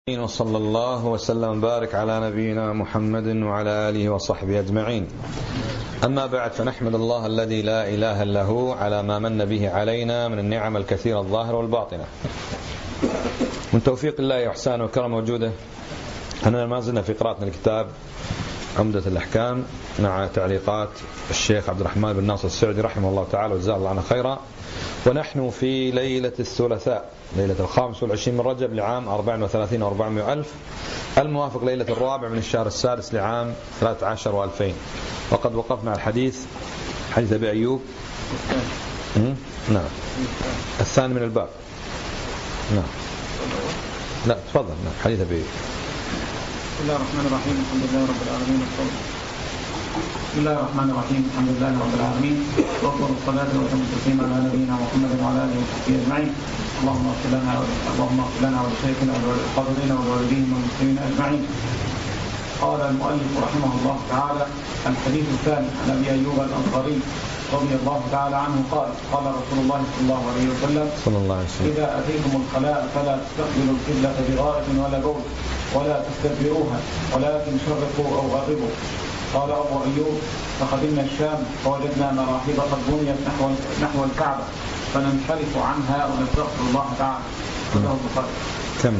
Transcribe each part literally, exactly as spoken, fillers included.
وصلى الله وسلم وبارك على نبينا محمد وعلى آله وصحبه أجمعين. أما بعد، فنحمد الله الذي لا إله إلا هو على ما من به علينا من النعم الكثيرة الظاهرة والباطنة. من توفيق الله وإحسانه وكرم وجوده أننا ما زلنا في قراءة الكتاب عمدة الأحكام مع تعليقات الشيخ عبد الرحمن بن ناصر السعدي رحمه الله تعالى وجزاه الله عنه خيرا. ونحن في ليلة الثلاثاء، ليلة الخامس والعشرين من رجب لعام أربع وثلاثين وأربعمائة ألف، الموافق ليلة الرابع من الشهر السادس لعام ثلاثة عشر وألفين. وقد وقفنا على الحديث حديث أبي أيوب نعم الثاني من الباب. نعم لا تفضل. نعم حديث أبي أيوب. بسم الله الرحمن الرحيم. الحمد لله رب العالمين. بسم الله الرحمن الرحيم. الحمد لله رب العالمين، وأفضل الصلاة وأتم التسليم على نبينا محمد وعلى آله وصحبه أجمعين. اللهم اغفر لنا اللهم اغفر لنا ولشيخنا وللحاضرين والوالدين والمسلمين أجمعين. قال المؤلف رحمه الله تعالى: الحديث الثاني عن أبي أيوب الأنصاري رضي الله تعالى عنه قال: قال رسول الله صلى الله عليه وسلم: صلى الله عليه وسلم إذا أتيتم الخلاء فلا تستقبلوا القبلة بغائط ولا بول ولا تستدبروها ولكن شرقوا أو غربوا. قال أبو أيوب: فقدمنا الشام فوجدنا مراحيض قد بنيت نحو نحو الكعبة فننحرف عنها ونستغفر الله تعالى. رواه البخاري. كم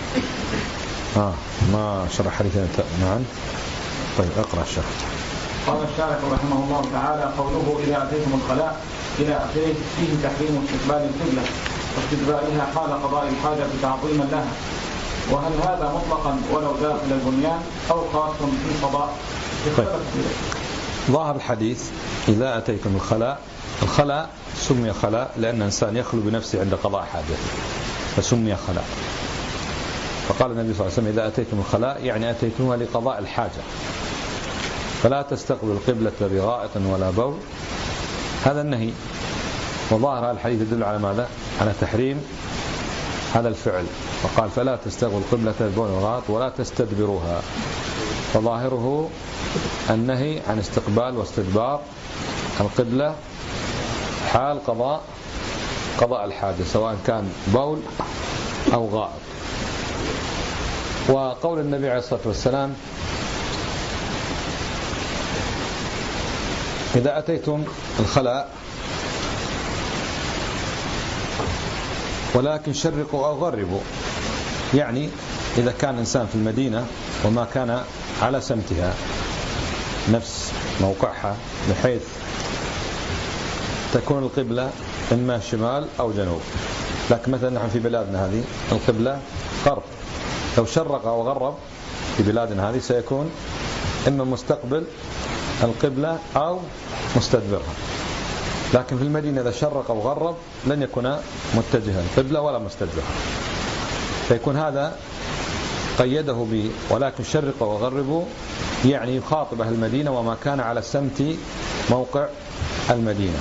آه ما شرح حديثنا معا. طيب اقرأ الشرح. قال الشارح رحمه الله تعالى: قوله إذا أتيتم الخلاء إلى آخره فيه تحريم استقبال القبلة واستدبارها حال قضاء الحاجة تعظيما لها. وهل هذا مطلقا ولو داخل البنيان أو خاص في قضاء؟ طيب. ظاهر الحديث إذا أتيتم الخلاء، الخلاء سمي خلاء لأن الإنسان يخلو بنفسه عند قضاء حاجته فسمي خلاء. فقال النبي صلى الله عليه وسلم: إذا أتيتم الخلاء يعني أتيتموها لقضاء الحاجة فلا تستقبلوا القبلة بغائط ولا بول. هذا النهي. وظاهر هذا الحديث يدل على ماذا؟ على تحريم هذا الفعل. فقال: فلا تستقبلوا القبلة ببول وغائط ولا تستدبروها. فظاهره النهي عن استقبال واستدبار القبلة حال قضاء قضاء الحاجة سواء كان بول أو غائط. وقول النبي عليه الصلاة والسلام: إذا أتيتم الخلاء ولكن شرقوا أو غربوا، يعني إذا كان إنسان في المدينة وما كان على سمتها نفس موقعها بحيث تكون القبلة إما شمال أو جنوب، لكن مثلا نحن في بلادنا هذه القبلة غرب، لو شرق أو غرب في بلادنا هذه سيكون إما مستقبل القبلة أو مستدبرها. لكن في المدينة إذا شرق أو غرب لن يكون متجها القبلة ولا مستدبرها، فيكون هذا قيده ب ولكن شرقوا وغربوا، يعني يخاطب أهل المدينة وما كان على سمت موقع المدينة.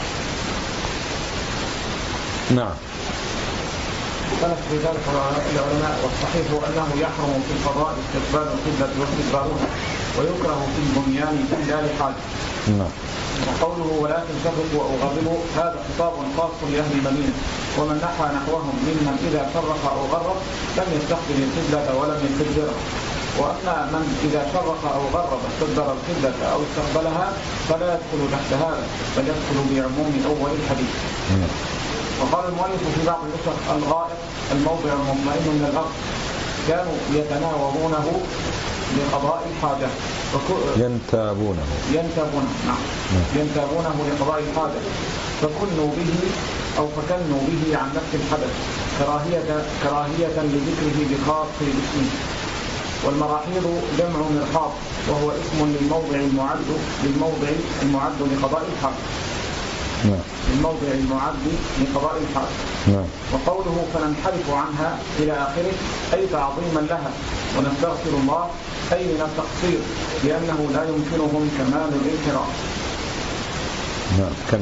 نعم. اختلف في ذلك العلماء، والصحيح أنه يحرم في القضاء استقبال القبلة واستدبارها، ويكره في البنيان إلا لحاجة. نعم. وقوله ولكن شرقوا أو غربوا هذا خطاب خاص لأهل المدينة، ومن نحى نحوهم ممن إذا شرق أو غرب لم يستقبل القبلة ولم يستدبرها. وأما من إذا شرق أو غرب استدبر القبلة أو استقبلها فلا يدخل تحت هذا، بل يدخل بعموم أول الحديث. وقال المؤلف في بعض النسخ: الغائط الموضع المطمئن من الأرض، كانوا يتناوبونه لقضاء الحاجة. ينتابونه ينتابونه نعم ينتابونه لقضاء الحاجة، فكنوا به أو فكنوا به عن نفس الحدث كراهية كراهية لذكره بخاص اسمه. والمراحيض جمع مرحاض، وهو اسم للموضع المعد للموضع المعد لقضاء الحاجة. نعم. الموضع المعد لقضاء الحاجة. نعم. وقوله فننحرف عنها إلى آخره أي تعظيما لها ونستغفر الله، أي من التقصير، لأنه لا يمكنهم كمال الانحراف. نعم. كم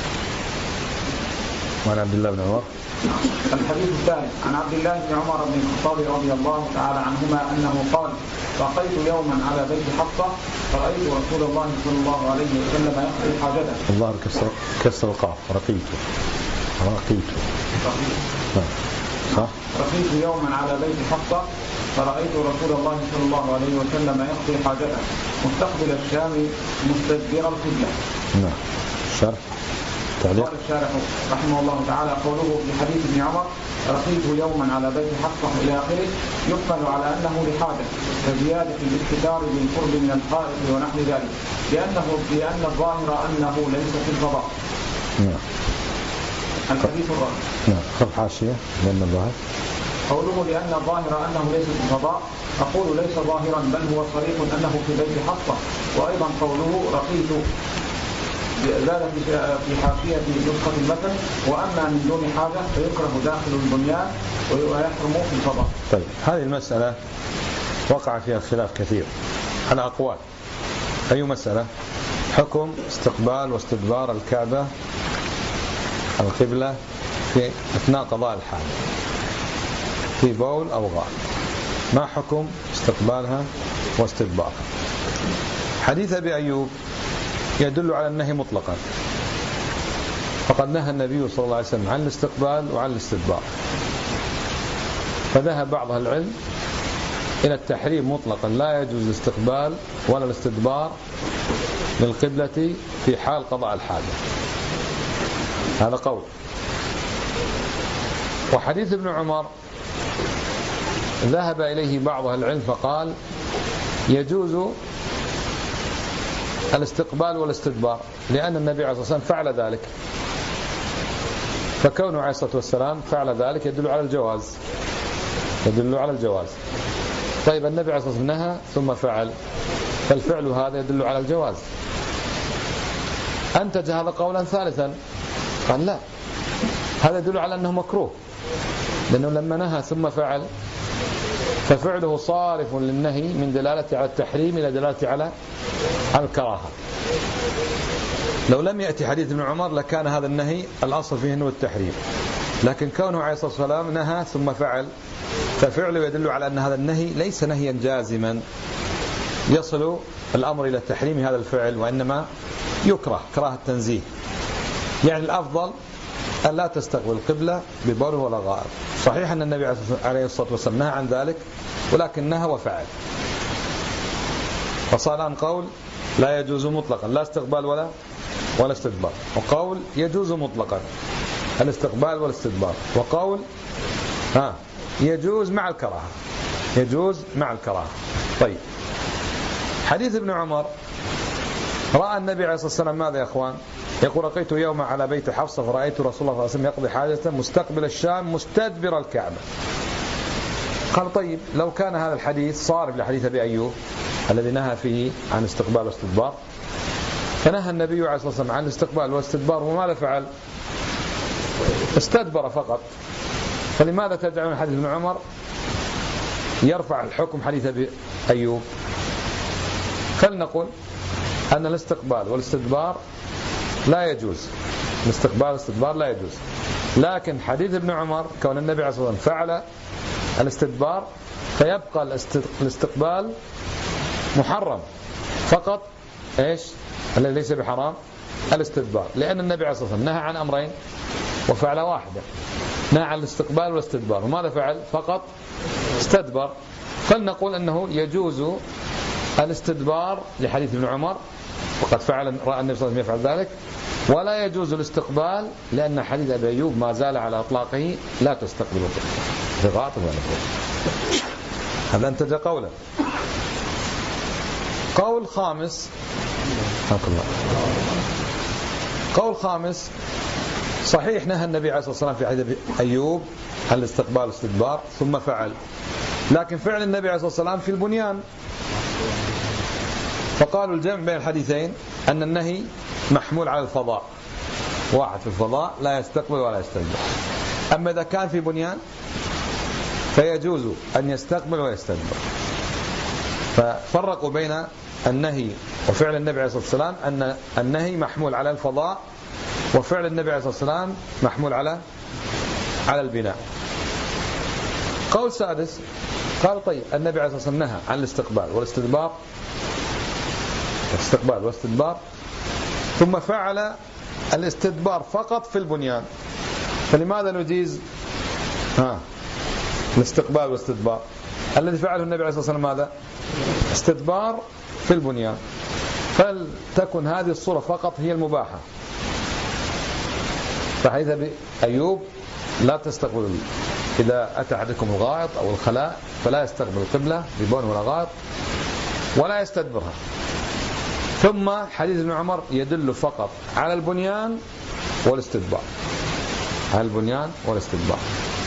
وعن عبد الله بن عمر. الحديث الثالث عن عبد الله بن عمر بن الخطاب رضي الله تعالى عنهما أنه قال: بقيت يوما على بيت حفصة فرأيت رسول الله صلى الله عليه وسلم يقضي حاجته. الله كسر كسر القاف رقيته رقيته صح. رقيت يوما على بيت حفصة فرأيت رسول الله صلى الله عليه وسلم يقضي حاجته مستقبل الشام مستدبر القبلة. نعم. شرح تعليق. قال الشارح رحمه الله تعالى قوله في حديث ابن عمر رقيت يوما على بيت حفصة إلى آخره يحمل على أنه لحاجة كزيادة الاستتار بالقرب من الحائط ونحو ذلك لأنه لأن الظاهر أنه ليس في الفضاء. نعم. الحديث الرابع. نعم. خذ حاشية لأن الظاهر قوله لأن الظاهر أنه ليس في الفضاء أقول ليس ظاهرا بل هو صريح أنه في بيت حفصة. وأيضا قوله رقيت زاد في حاشية نسخة المتن وأما من دون حاجة فيكره داخل البنيان ويحرم في الفضاء. طيب هذه المسألة وقع فيها خلاف كثير على أقوال. أي مسألة؟ حكم استقبال واستدبار الكعبة القبلة في أثناء قضاء الحاجة في بول أو غائط، ما حكم استقبالها واستدبارها؟ حديث أبي أيوب يدل على النهي مطلقا، فقد نهى النبي صلى الله عليه وسلم عن الاستقبال وعن الاستدبار، فذهب بعض أهل العلم إلى التحريم مطلقا، لا يجوز الاستقبال ولا الاستدبار للقبلة في حال قضاء الحاجة. هذا قول. وحديث ابن عمر ذهب إليه بعض أهل العلم فقال يجوز الاستقبال والاستدبار لأن النبي عليه الصلاة والسلام فعل ذلك، فكونه عليه الصلاة والسلام فعل ذلك يدل على الجواز، يدل على الجواز. طيب النبي عليه الصلاة والسلام نهى ثم فعل، فالفعل هذا يدل على الجواز. أنتج هذا قولا ثالثا قال لا، هذا يدل على أنه مكروه، لأنه لما نهى ثم فعل ففعله صارف للنهي من دلالة على التحريم إلى دلالة على الكراهة. لو لم يأتي حديث ابن عمر لكان هذا النهي الأصل فيه هو التحريم، لكن كونه عليه الصلاة والسلام نهى ثم فعل ففعله يدل على أن هذا النهي ليس نهيا جازما يصل الأمر إلى تحريم هذا الفعل، وإنما يكره كراهة تنزيه. يعني الأفضل أن لا تستقبل القبلة ببول ولا غائط. صحيح أن النبي عليه الصلاة والسلام نهى عن ذلك، ولكن نهى وفعل، فصار الآن قول لا يجوز مطلقا لا استقبال ولا ولا استدبار، وقول يجوز مطلقا الاستقبال والاستدبار، وقول ها يجوز مع الكراهة، يجوز مع الكراهة. طيب حديث ابن عمر رأى النبي عليه الصلاة والسلام ماذا يا أخوان؟ يقول رقيت يوما على بيت حفصة فرأيت رسول الله صلى الله عليه وسلم يقضي حاجته مستقبل الشام مستدبر الكعبة. قال طيب لو كان هذا الحديث صارف لحديث أبي أيوب الذي نهى فيه عن استقبال واستدبار، فنهى النبي عليه الصلاة والسلام عن الاستقبال والاستدبار وماذا فعل؟ استدبر فقط، فلماذا تجعلون حديث ابن عمر يرفع الحكم حديث أبي أيوب؟ فلنقل أن الاستقبال والاستدبار لا يجوز، الاستقبال والاستدبار لا يجوز، لكن حديث ابن عمر كون النبي عليه الصلاة والسلام فعل الاستدبار فيبقى الاستقبال محرم فقط، ايش الذي ليس بحرام؟ الاستدبار، لأن النبي عليه الصلاة والسلام نهى عن أمرين وفعل واحدة، نهى عن الاستقبال والاستدبار، وماذا فعل؟ فقط استدبر. فلنقول أنه يجوز الاستدبار لحديث ابن عمر وقد فعل رأى النبي صلى الله عليه وسلم يفعل ذلك، ولا يجوز الاستقبال لأن حديث أبي أيوب ما زال على إطلاقه لا تستقبل الغائط ولا البول. هذا انتج قولا. قول خامس قول خامس صحيح نهى النبي عليه الصلاة والسلام في حديث أيوب عن الاستقبال والاستدبار ثم فعل، لكن فعل النبي عليه الصلاة والسلام في البنيان، فقالوا الجمع بين الحديثين أن النهي محمول على الفضاء، واحد في الفضاء لا يستقبل ولا يستدبر، أما إذا كان في بنيان فيجوز أن يستقبل ويستدبر. ففرقوا بين النهي وفعل النبي عليه الصلاة والسلام أن النهي محمول على الفضاء وفعل النبي عليه الصلاة والسلام محمول على على البناء. قول سادس قال طيب النبي عليه الصلاة والسلام نهى عن الاستقبال والاستدبار استقبال واستدبار ثم فعل الاستدبار فقط في البنيان، فلماذا نجيز ها الاستقبال والاستدبار. الذي فعله النبي عليه الصلاة والسلام ماذا؟ استدبار في البنيان، فلتكن هذه الصورة فقط هي المباحة. فحديث أبي أيوب لا تستقبل، إذا أتى أحدكم الغائط أو الخلاء فلا يستقبل القبلة ببول ولا غائط ولا يستدبرها. ثم حديث ابن عمر يدل فقط على البنيان والاستدبار، على البنيان والاستدبار.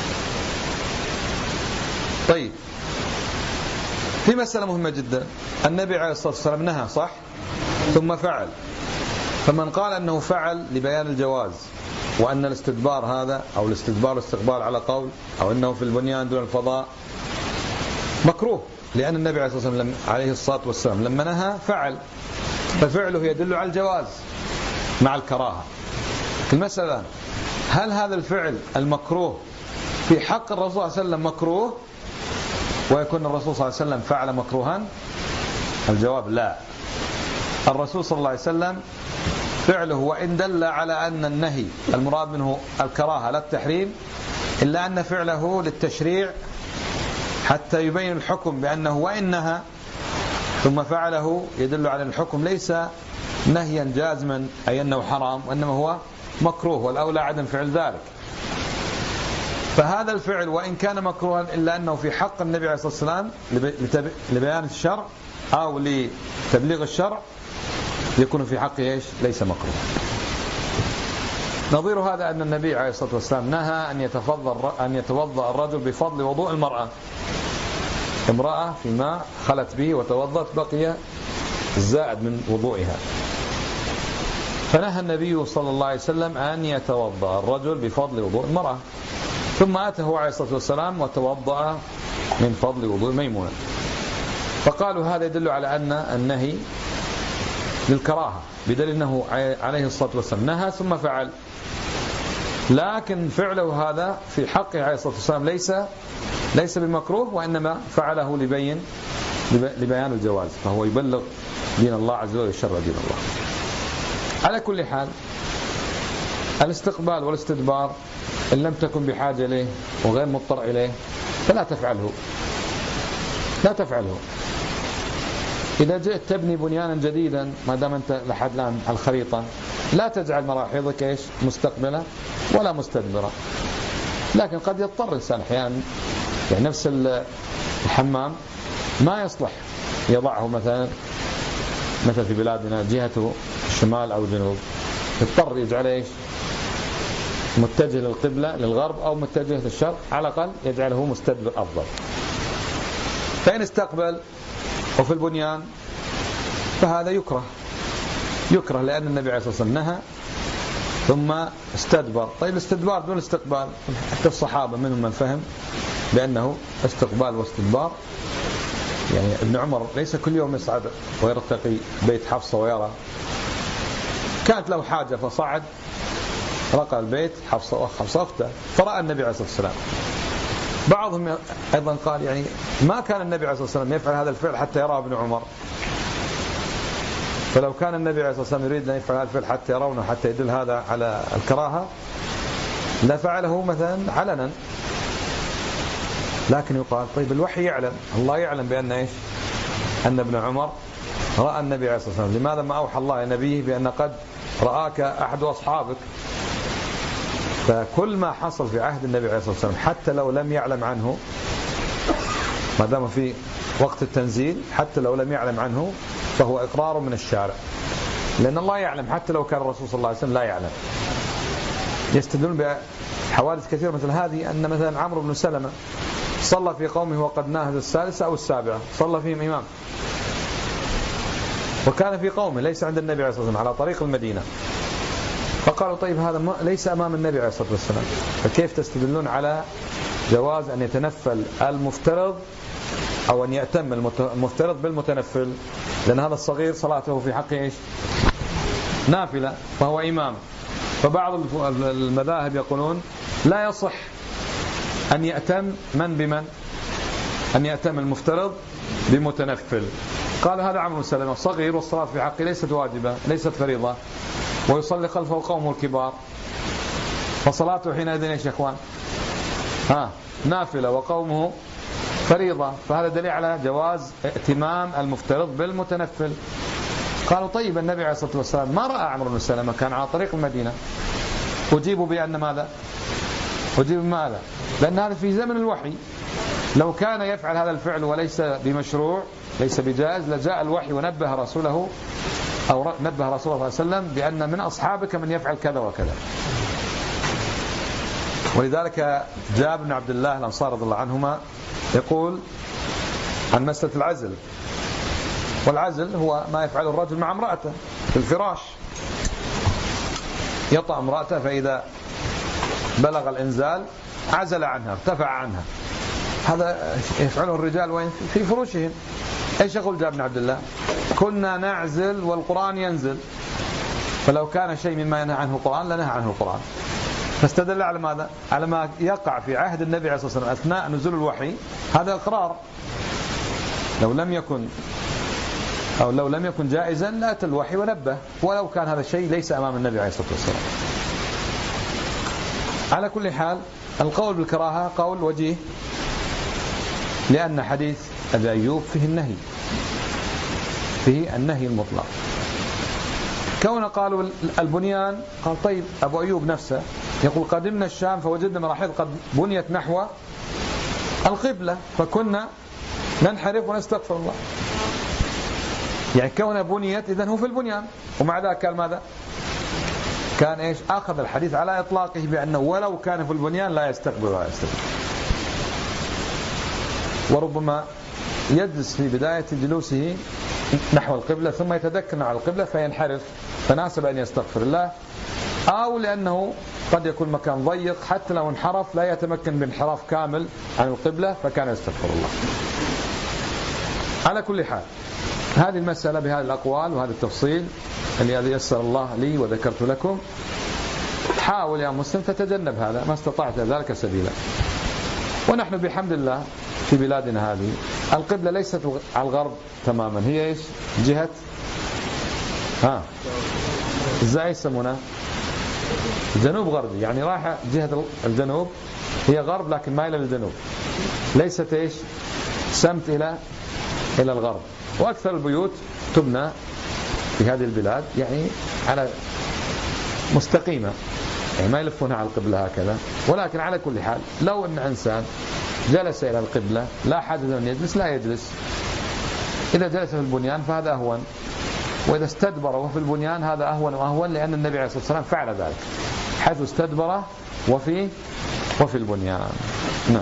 طيب، في مسألة مهمة جدا، النبي عليه الصلاة والسلام نهى صح ثم فعل، فمن قال أنه فعل لبيان الجواز وأن الاستدبار هذا أو الاستدبار والاستقبال على قول أو أنه في البنيان دون الفضاء مكروه، لأن النبي عليه الصلاة والسلام عليه الصلاة والسلام لما نهى فعل، ففعله يدل على الجواز مع الكراهة. المسألة هل هذا الفعل المكروه في حق الرسول صلى الله عليه وسلم مكروه ويكون الرسول صلى الله عليه وسلم فعل مكروها؟ الجواب لا. الرسول صلى الله عليه وسلم فعله وإن دل على أن النهي المراد منه الكراهة لا التحريم، إلا أن فعله للتشريع حتى يبين الحكم بأنه وإن نهى ثم فعله يدل على الحكم ليس نهيا جازما أي أنه حرام، وإنما هو مكروه والأولى عدم فعل ذلك. فهذا الفعل وإن كان مكروها إلا أنه في حق النبي عليه الصلاة والسلام لبيان الشرع أو لتبليغ الشرع يكون في حقه إيش؟ ليس مكروه. نظير هذا أن النبي عليه الصلاة والسلام نهى أن يتفضل أن يتوضأ الرجل بفضل وضوء المرأة. امرأة في ماء خلت به وتوضأت بقي الزائد من وضوئها، فنهى النبي صلى الله عليه وسلم أن يتوضأ الرجل بفضل وضوء المرأة، ثم أتى هو عليه الصلاة والسلام وتوضأ من فضل وضوء ميمونة. فقالوا هذا يدل على أن النهي للكراهة، بدليل أنه عليه الصلاة والسلام نهى ثم فعل، لكن فعله هذا في حقه عليه الصلاة والسلام ليس ليس بمكروه، وإنما فعله لبين لبيان الجواز، فهو يبلغ دين الله عز وجل ويشرع دين الله. على كل حال الاستقبال والاستدبار إن لم تكن بحاجة إليه وغير مضطر إليه فلا تفعله، لا تفعله. إذا جئت تبني بنيانا جديدا ما دام أنت لحد الآن على الخريطة لا تجعل مراحيضك إيش مستقبلة ولا مستدبرة، لكن قد يضطر الإنسان أحيانا، يعني نفس الحمام ما يصلح يضعه مثلا مثل في بلادنا جهته الشمال أو الجنوب، يضطر يجعل إيش متجه للقبلة للغرب أو متجه للشرق، على الأقل يجعله مستدبر أفضل. فإن استقبل وفي البنيان فهذا يكره يكره لأن النبي عليه الصلاة والسلام نهى ثم استدبر. طيب الاستدبار دون استقبال، حتى الصحابة منهم من فهم بأنه استقبال واستدبار. يعني ابن عمر ليس كل يوم يصعد ويرتقي بيت حفصة ويرى، كانت له حاجة فصعد رقى البيت حفصة وأخ حفصة أخته فرأى النبي عليه الصلاة والسلام. بعضهم أيضا قال يعني ما كان النبي عليه الصلاة والسلام يفعل هذا الفعل حتى يرى ابن عمر، فلو كان النبي عليه الصلاة والسلام يريد أن يفعل هذا الفعل حتى يرونه حتى يدل هذا على الكراهة لفعله مثلا علنا. لكن يقال طيب الوحي يعلم، الله يعلم بأن إيش أن ابن عمر رأى النبي عليه الصلاة والسلام، لماذا ما أوحى الله لنبيه بأن قد رآك أحد أصحابك؟ فكل ما حصل في عهد النبي عليه الصلاة والسلام حتى لو لم يعلم عنه ما دام في وقت التنزيل، حتى لو لم يعلم عنه فهو إقرار من الشارع، لأن الله يعلم حتى لو كان الرسول صلى الله عليه وسلم لا يعلم. يستدلون بحوادث كثيرة مثل هذه، أن مثلا عمرو بن سلمة صلى في قومه وقد ناهز السادسة أو السابعة، صلى فيهم إمام وكان في قومه ليس عند النبي عليه الصلاة والسلام على طريق المدينة، فقالوا طيب هذا ليس أمام النبي عليه الصلاة والسلام، فكيف تستدلون على جواز أن يتنفل المفترض أو أن يأتم المفترض بالمتنفل؟ لأن هذا الصغير صلاته في حقه إيش نافلة فهو إمام. فبعض المذاهب يقولون لا يصح أن يأتم من بمن، أن يأتم المفترض بمتنفل. قال هذا عمرو بن سلمة صغير والصلاة في حقه ليست واجبة ليست فريضة ويصلي خلفه قومه الكبار، فصلاته حينئذ ايش يا اخوان؟ ها نافلة وقومه فريضة، فهذا دليل على جواز ائتمام المفترض بالمتنفل. قالوا طيب النبي عليه الصلاة والسلام ما رأى عمرو بن سلمة، كان على طريق المدينة. أجيبوا بأن ماذا؟ أجيب ماذا؟ لأن هذا في زمن الوحي، لو كان يفعل هذا الفعل وليس بمشروع ليس بجائز لجاء الوحي ونبه رسوله أو نبه رسوله صلى الله عليه وسلم بأن من أصحابك من يفعل كذا وكذا. ولذلك جاء ابن عبد الله الأنصاري رضي الله عنهما يقول عن مسألة العزل، والعزل هو ما يفعله الرجل مع امرأته في الفراش، يطأ امرأته فإذا بلغ الإنزال عزل عنها ارتفع عنها، هذا يفعله الرجال وين؟ في فروشهم. ايش يقول جابر بن عبد الله؟ كنا نعزل والقرآن ينزل، فلو كان شيء مما ينهى عنه القرآن لنهى عنه القرآن. فاستدل على ماذا؟ على ما يقع في عهد النبي عليه الصلاة والسلام أثناء نزول الوحي، هذا إقرار. لو لم يكن أو لو لم يكن جائزا لأتى الوحي ونبه، ولو كان هذا الشيء ليس أمام النبي عليه الصلاة والسلام. على كل حال القول بالكراهة قول وجيه، لأن حديث أبي أيوب فيه النهي، فيه النهي المطلق. كون قالوا البنيان، قال طيب أبو أيوب نفسه يقول قدمنا الشام فوجدنا مراحيض قد بنيت نحو القبلة فكنا ننحرف ونستغفر الله. يعني كون بنيت إذن هو في البنيان، ومع ذلك قال ماذا؟ كان إيش؟ أخذ الحديث على إطلاقه بأنه ولو كان في البنيان لا يستقبل ولا يستقبل. وربما يجلس في بداية جلوسه نحو القبلة ثم يتدكن على القبلة فينحرف، فناسب أن يستغفر الله، أو لأنه قد يكون مكان ضيق حتى لو انحرف لا يتمكن بانحراف كامل عن القبلة فكان يستغفر الله. على كل حال هذه المسألة بهذه الأقوال وهذا التفصيل الذي يسر الله لي وذكرت لكم، حاول يا مسلم تتجنب هذا ما استطعت ذلك سبيلا. ونحن بحمد الله في بلادنا هذه القبلة ليست على الغرب تماما، هي ايش؟ جهة ها ازاي يسمونها؟ جنوب غربي، يعني رايحة جهة الجنوب، هي غرب لكن مايلة للجنوب، ليست ايش؟ سمت إلى إلى الغرب. وأكثر البيوت تبنى في هذه البلاد يعني على مستقيمة، يعني ما يلفونها على القبلة هكذا. ولكن على كل حال لو أن إنسان جلس إلى القبلة لا حاجة أن يجلس لا يجلس، إذا جلس في البنيان فهذا أهون، وإذا استدبر وفي البنيان هذا أهون وأهون، لأن النبي عليه الصلاة والسلام فعل ذلك حيث استدبر وفي وفي البنيان. نعم.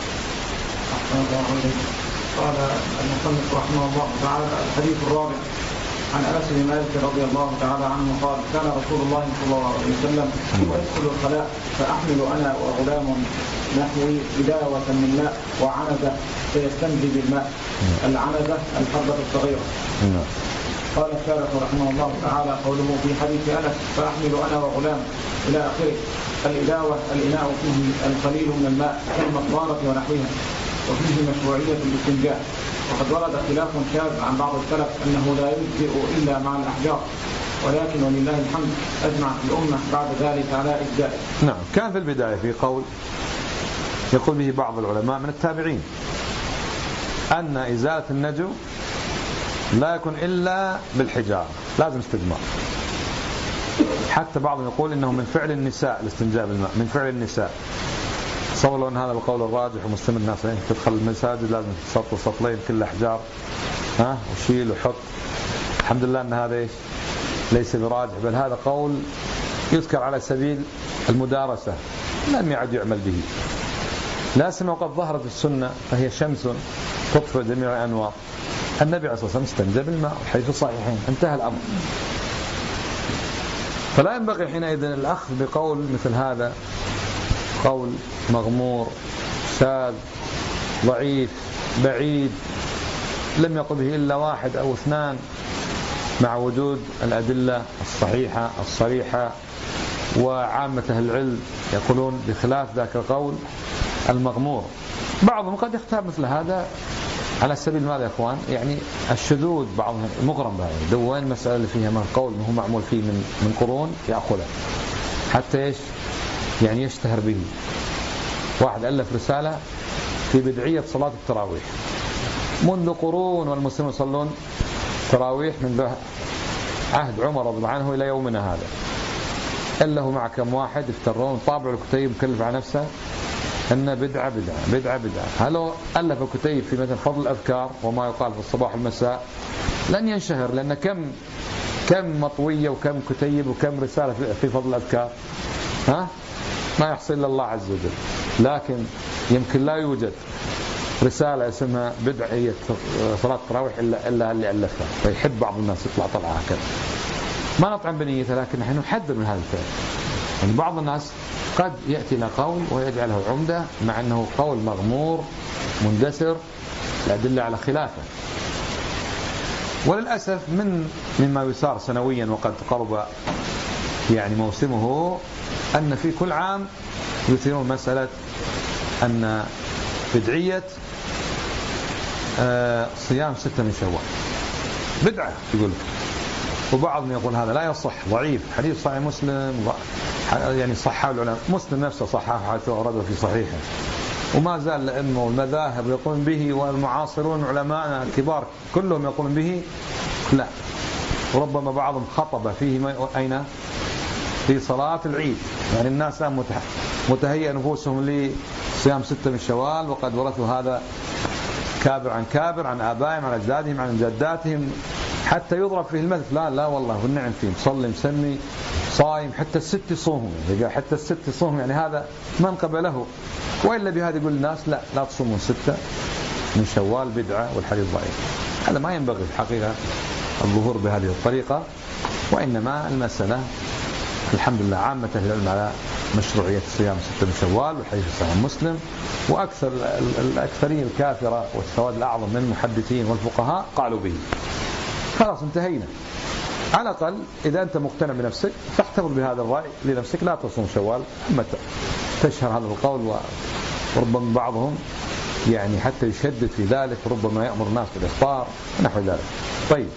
قال المصنف رحمه الله تعالى: الحديث الرابع عن أنس بن مالك رضي الله تعالى عنه قال: كان رسول الله صلى الله عليه وسلم يدخل الخلاء فأحمل أنا وغلام نحوي بداوة من ماء وعنزة فيستنجي بالماء. العنزة الحبة الصغيرة. قال الشارح رحمه الله تعالى: قوله في حديث أنس فأحمل أنا وغلام إلى آخره، الإداوة الإناء فيه القليل من الماء كالمقبرة ونحوها، وفيه مشروعية الاستنجاء. وقد ورد خلاف شاذ عن بعض السلف أنه لا يجزئ إلا مع الأحجار، ولكن ولله الحمد أجمع الأمة بعد ذلك على إجزائه. نعم. كان في البداية في قول يقول به بعض العلماء من التابعين أن إزالة النجو لا يكون إلا بالحجار، لازم استجمار. حتى بعضهم يقول إنه من فعل النساء الاستنجاء بالماء، من فعل النساء. تصوروا أن هذا القول الراجح ومستمر الناس يعني تدخل المساجد لازم سطل سطلين كل أحجار، ها وشيل وحط. الحمد لله أن هذا إيش ليس براجح، بل هذا قول يذكر على سبيل المدارسة لم يعد يعمل به. لا سمع وقد ظهرت السنة فهي شمس تطفئ جميع الأنوار. النبي عليه الصلاة والسلام استنجى بالماء حيث صحيحين، انتهى الأمر. فلا ينبغي حينئذ الأخذ بقول مثل هذا، قول مغمور شاذ ضعيف بعيد لم يقل به إلا واحد أو اثنان، مع وجود الأدلة الصحيحة الصريحة. وعامة أهل العلم يقولون بخلاف ذاك القول المغمور. بعضهم قد يختار مثل هذا على سبيل ماذا يا أخوان؟ يعني الشذوذ، بعضهم مغرم بها، دوين المسألة اللي فيها من قول ما هو معمول فيه من من قرون يأخذه حتى إيش يعني يشتهر به. واحد ألف رسالة في بدعية صلاة التراويح منذ قرون، والمسلمون يصلون تراويح من عهد عمر رضي الله عنه إلى يومنا هذا، إلا هو مع كم واحد يفترون طابع الكتيب مكلف على نفسه أن بدعة بدعة بدعة بدعة. هل هو ألف كتيب في مثل فضل الأذكار وما يقال في الصباح والمساء لن ينشهر، لأن كم كم مطوية وكم كتيب وكم رسالة في فضل الأذكار، ها ما يحصل إلا الله عز وجل. لكن يمكن لا يوجد رسالة اسمها بدعية صلاة التراويح إلا إلا اللي ألفها، فيحب بعض الناس يطلع طلعة هكذا. ما نطعن بنيته، لكن نحن نحذر من هذا الفعل. يعني بعض الناس قد يأتي إلى قول ويجعله عمدة مع أنه قول مغمور مندسر الأدلة على خلافه. وللأسف من مما يسار سنويا وقد قرب يعني موسمه أن في كل عام يثيرون مسألة أن بدعية صيام ستة من شوال بدعة يقول، وبعضهم يقول هذا لا يصح، ضعيف، حديث صحيح مسلم يعني صححه العلماء، مسلم نفسه صححه حتى ورده في صحيحه، وما زال الأئمة والمذاهب يقولون به، والمعاصرون علماءنا الكبار كلهم يقولون به. لا، وربما بعضهم خطب فيه أين؟ في صلاة العيد. يعني الناس متهيئ نفوسهم لصيام ستة من شوال، وقد ورثوا هذا كابر عن كابر عن آبائهم عن أجدادهم عن جداتهم، حتى يضرب فيه المثل. لا لا والله والنعم فيه، مصلي مسمي صايم، حتى الست يصوم، حتى الست يصوم، يعني هذا منقب له. وإلا بهذا يقول الناس لا لا تصومون ستة من شوال بدعة والحديث ضعيف. هذا ما ينبغي الحقيقة الظهور بهذه الطريقة، وإنما المسألة الحمد لله عامة العلم على مشروعية صيام ستة من شوال، والحديث صحيح مسلم، وأكثر الأكثرين الكافرة والسواد الأعظم من المحدثين والفقهاء قالوا به. خلاص انتهينا. على الأقل إذا أنت مقتنع بنفسك فاحتفظ بهذا الرأي لنفسك، لا تصوم شوال أما تشهر هذا القول. وربما بعضهم يعني حتى يشدد في ذلك، ربما يأمر الناس بالإفطار ونحو ذلك. طيب،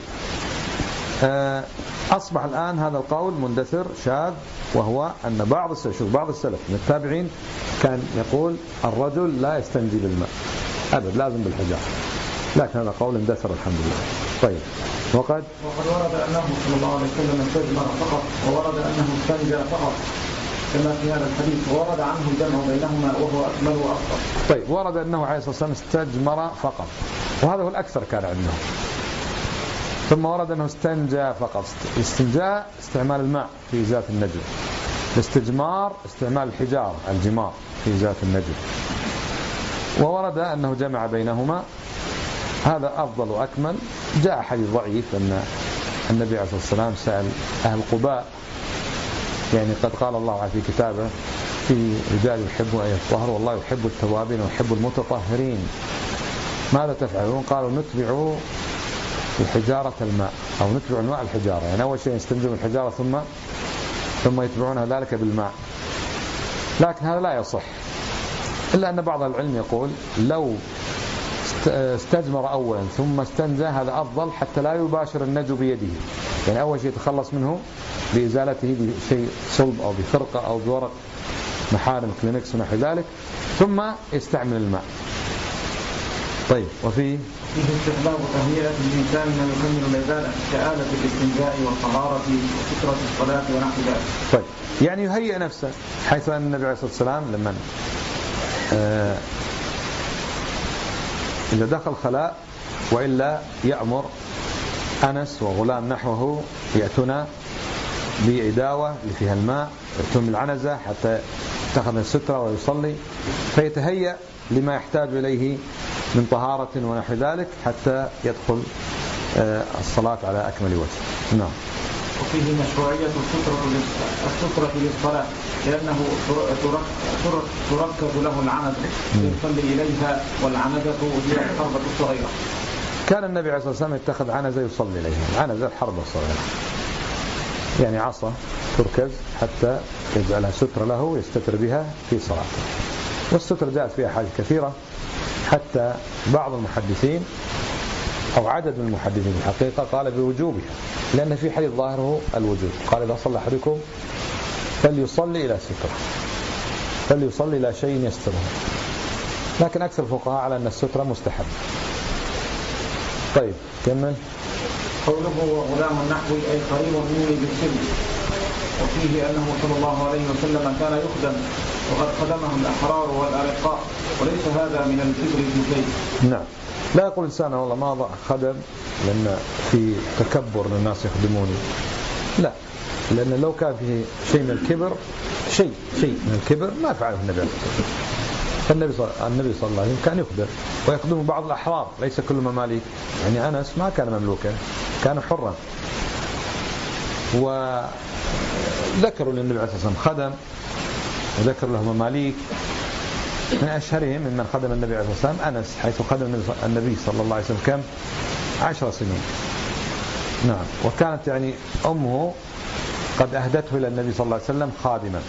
أصبح الآن هذا القول مندثر شاذ، وهو أن بعض السلف بعض السلف من التابعين كان يقول الرجل لا يستنجي بالماء أبد، لازم بالحجارة، لكن هذا قول اندثر الحمد لله. طيب، وقد وقد ورد أنه صلى الله عليه وسلم استجمر فقط، وورد أنه استنجى فقط كما في هذا الحديث، وورد عنه الجمع بينهما وهو أكمل وأفضل. طيب، ورد أنه عليه الصلاة والسلام استجمر فقط، وهذا هو الأكثر كان عنده. ثم ورد أنه استنجى فقط. الاستنجاء استعمال الماء في إزالة النجم، الاستجمار استعمال الحجار الجمار في إزالة النجم. وورد أنه جمع بينهما، هذا أفضل وأكمل. جاء حديث ضعيف أن النبي عليه الصلاة والسلام سأل أهل قباء، يعني قد قال الله في كتابه في رجال يحبوا أن يطهروا والله يحب التوابين ويحب المتطهرين، ماذا تفعلون؟ قالوا نتبع الحجارة الماء، أو نتبع الماء الحجارة، يعني أول شيء يستنجون الحجارة ثم ثم يتبعون ذلك بالماء. لكن هذا لا يصح، إلا أن بعض العلم يقول لو استجمر أولا ثم استنجى هذا أفضل، حتى لا يباشر النجو بيده، يعني أول شيء يتخلص منه بإزالته بشيء صلب أو بفرقة أو بورق محارم كلينكس ونحو ذلك، ثم يستعمل الماء. طيب، وفي فيه استحباب تهيئة الإنسان ما يكمل العبادة كآلة الاستنجاء والطهارة وسترة الصلاة ونحو ذلك. طيب، يعني يهيئ نفسه، حيث أن النبي عليه الصلاة والسلام لما آه إذا دخل خلاء وإلا يأمر أنس وغلام نحوه يأتون بإداوة اللي فيها الماء، يأتون بالعنزة حتى يتخذ السترة ويصلي، فيتهيأ لما يحتاج إليه من طهارة ونحو ذلك حتى يدخل الصلاة على أكمل وجه. نعم. وفيه مشروعية السترة للصلاة، لأنه تركب له العنزة يصلي إليها، والعنزة هي الحربة الصغيرة. كان النبي عليه الصلاة والسلام يتخذ عنزة يصلي إليها، العنزة الحربة الصغيرة، يعني عصا تركز حتى يجعلها سترة له ويستتر بها في صلاته. والستر جاءت فيها حاجة كثيرة، حتى بعض المحدثين أو عدد من المحدثين الحقيقة قال بوجوبها، لأن في حديث ظاهره الوجوب، قال إذا صلى أحدكم فليصلي إلى سترة، فليصلي لا شيء يستره. لكن أكثر الفقهاء على أن السترة مستحب. طيب كمل. قوله وغلام النحو أي قريب مني بالسن، وفيه أنه صلى الله عليه وسلم كان يخدم وقد خدمه الأحرار والأرقاء، وليس هذا من الكبر في شيء. نعم، لا يقول إنسان والله ما ضع خدم لأن في تكبر للناس يخدموني، لا، لأن لو كان فيه شيء من الكبر شيء شيء من الكبر ما فعله النبي. فالنبي صلى النبي صلى الله عليه وسلم كان يخدم ويخدم بعض الأحرار، ليس كل مماليك. يعني أنس ما كان مملوكا، كان حرا. وذكروا للنبي عليه الصلاة والسلام خدم، وذكر له مماليك. من أشهرهم ممن خدم النبي عليه الصلاة والسلام أنس، حيث خدم النبي صلى الله عليه وسلم كم؟ عشر سنين. نعم، وكانت يعني أمه قد أهدته إلى النبي صلى الله عليه وسلم خادما،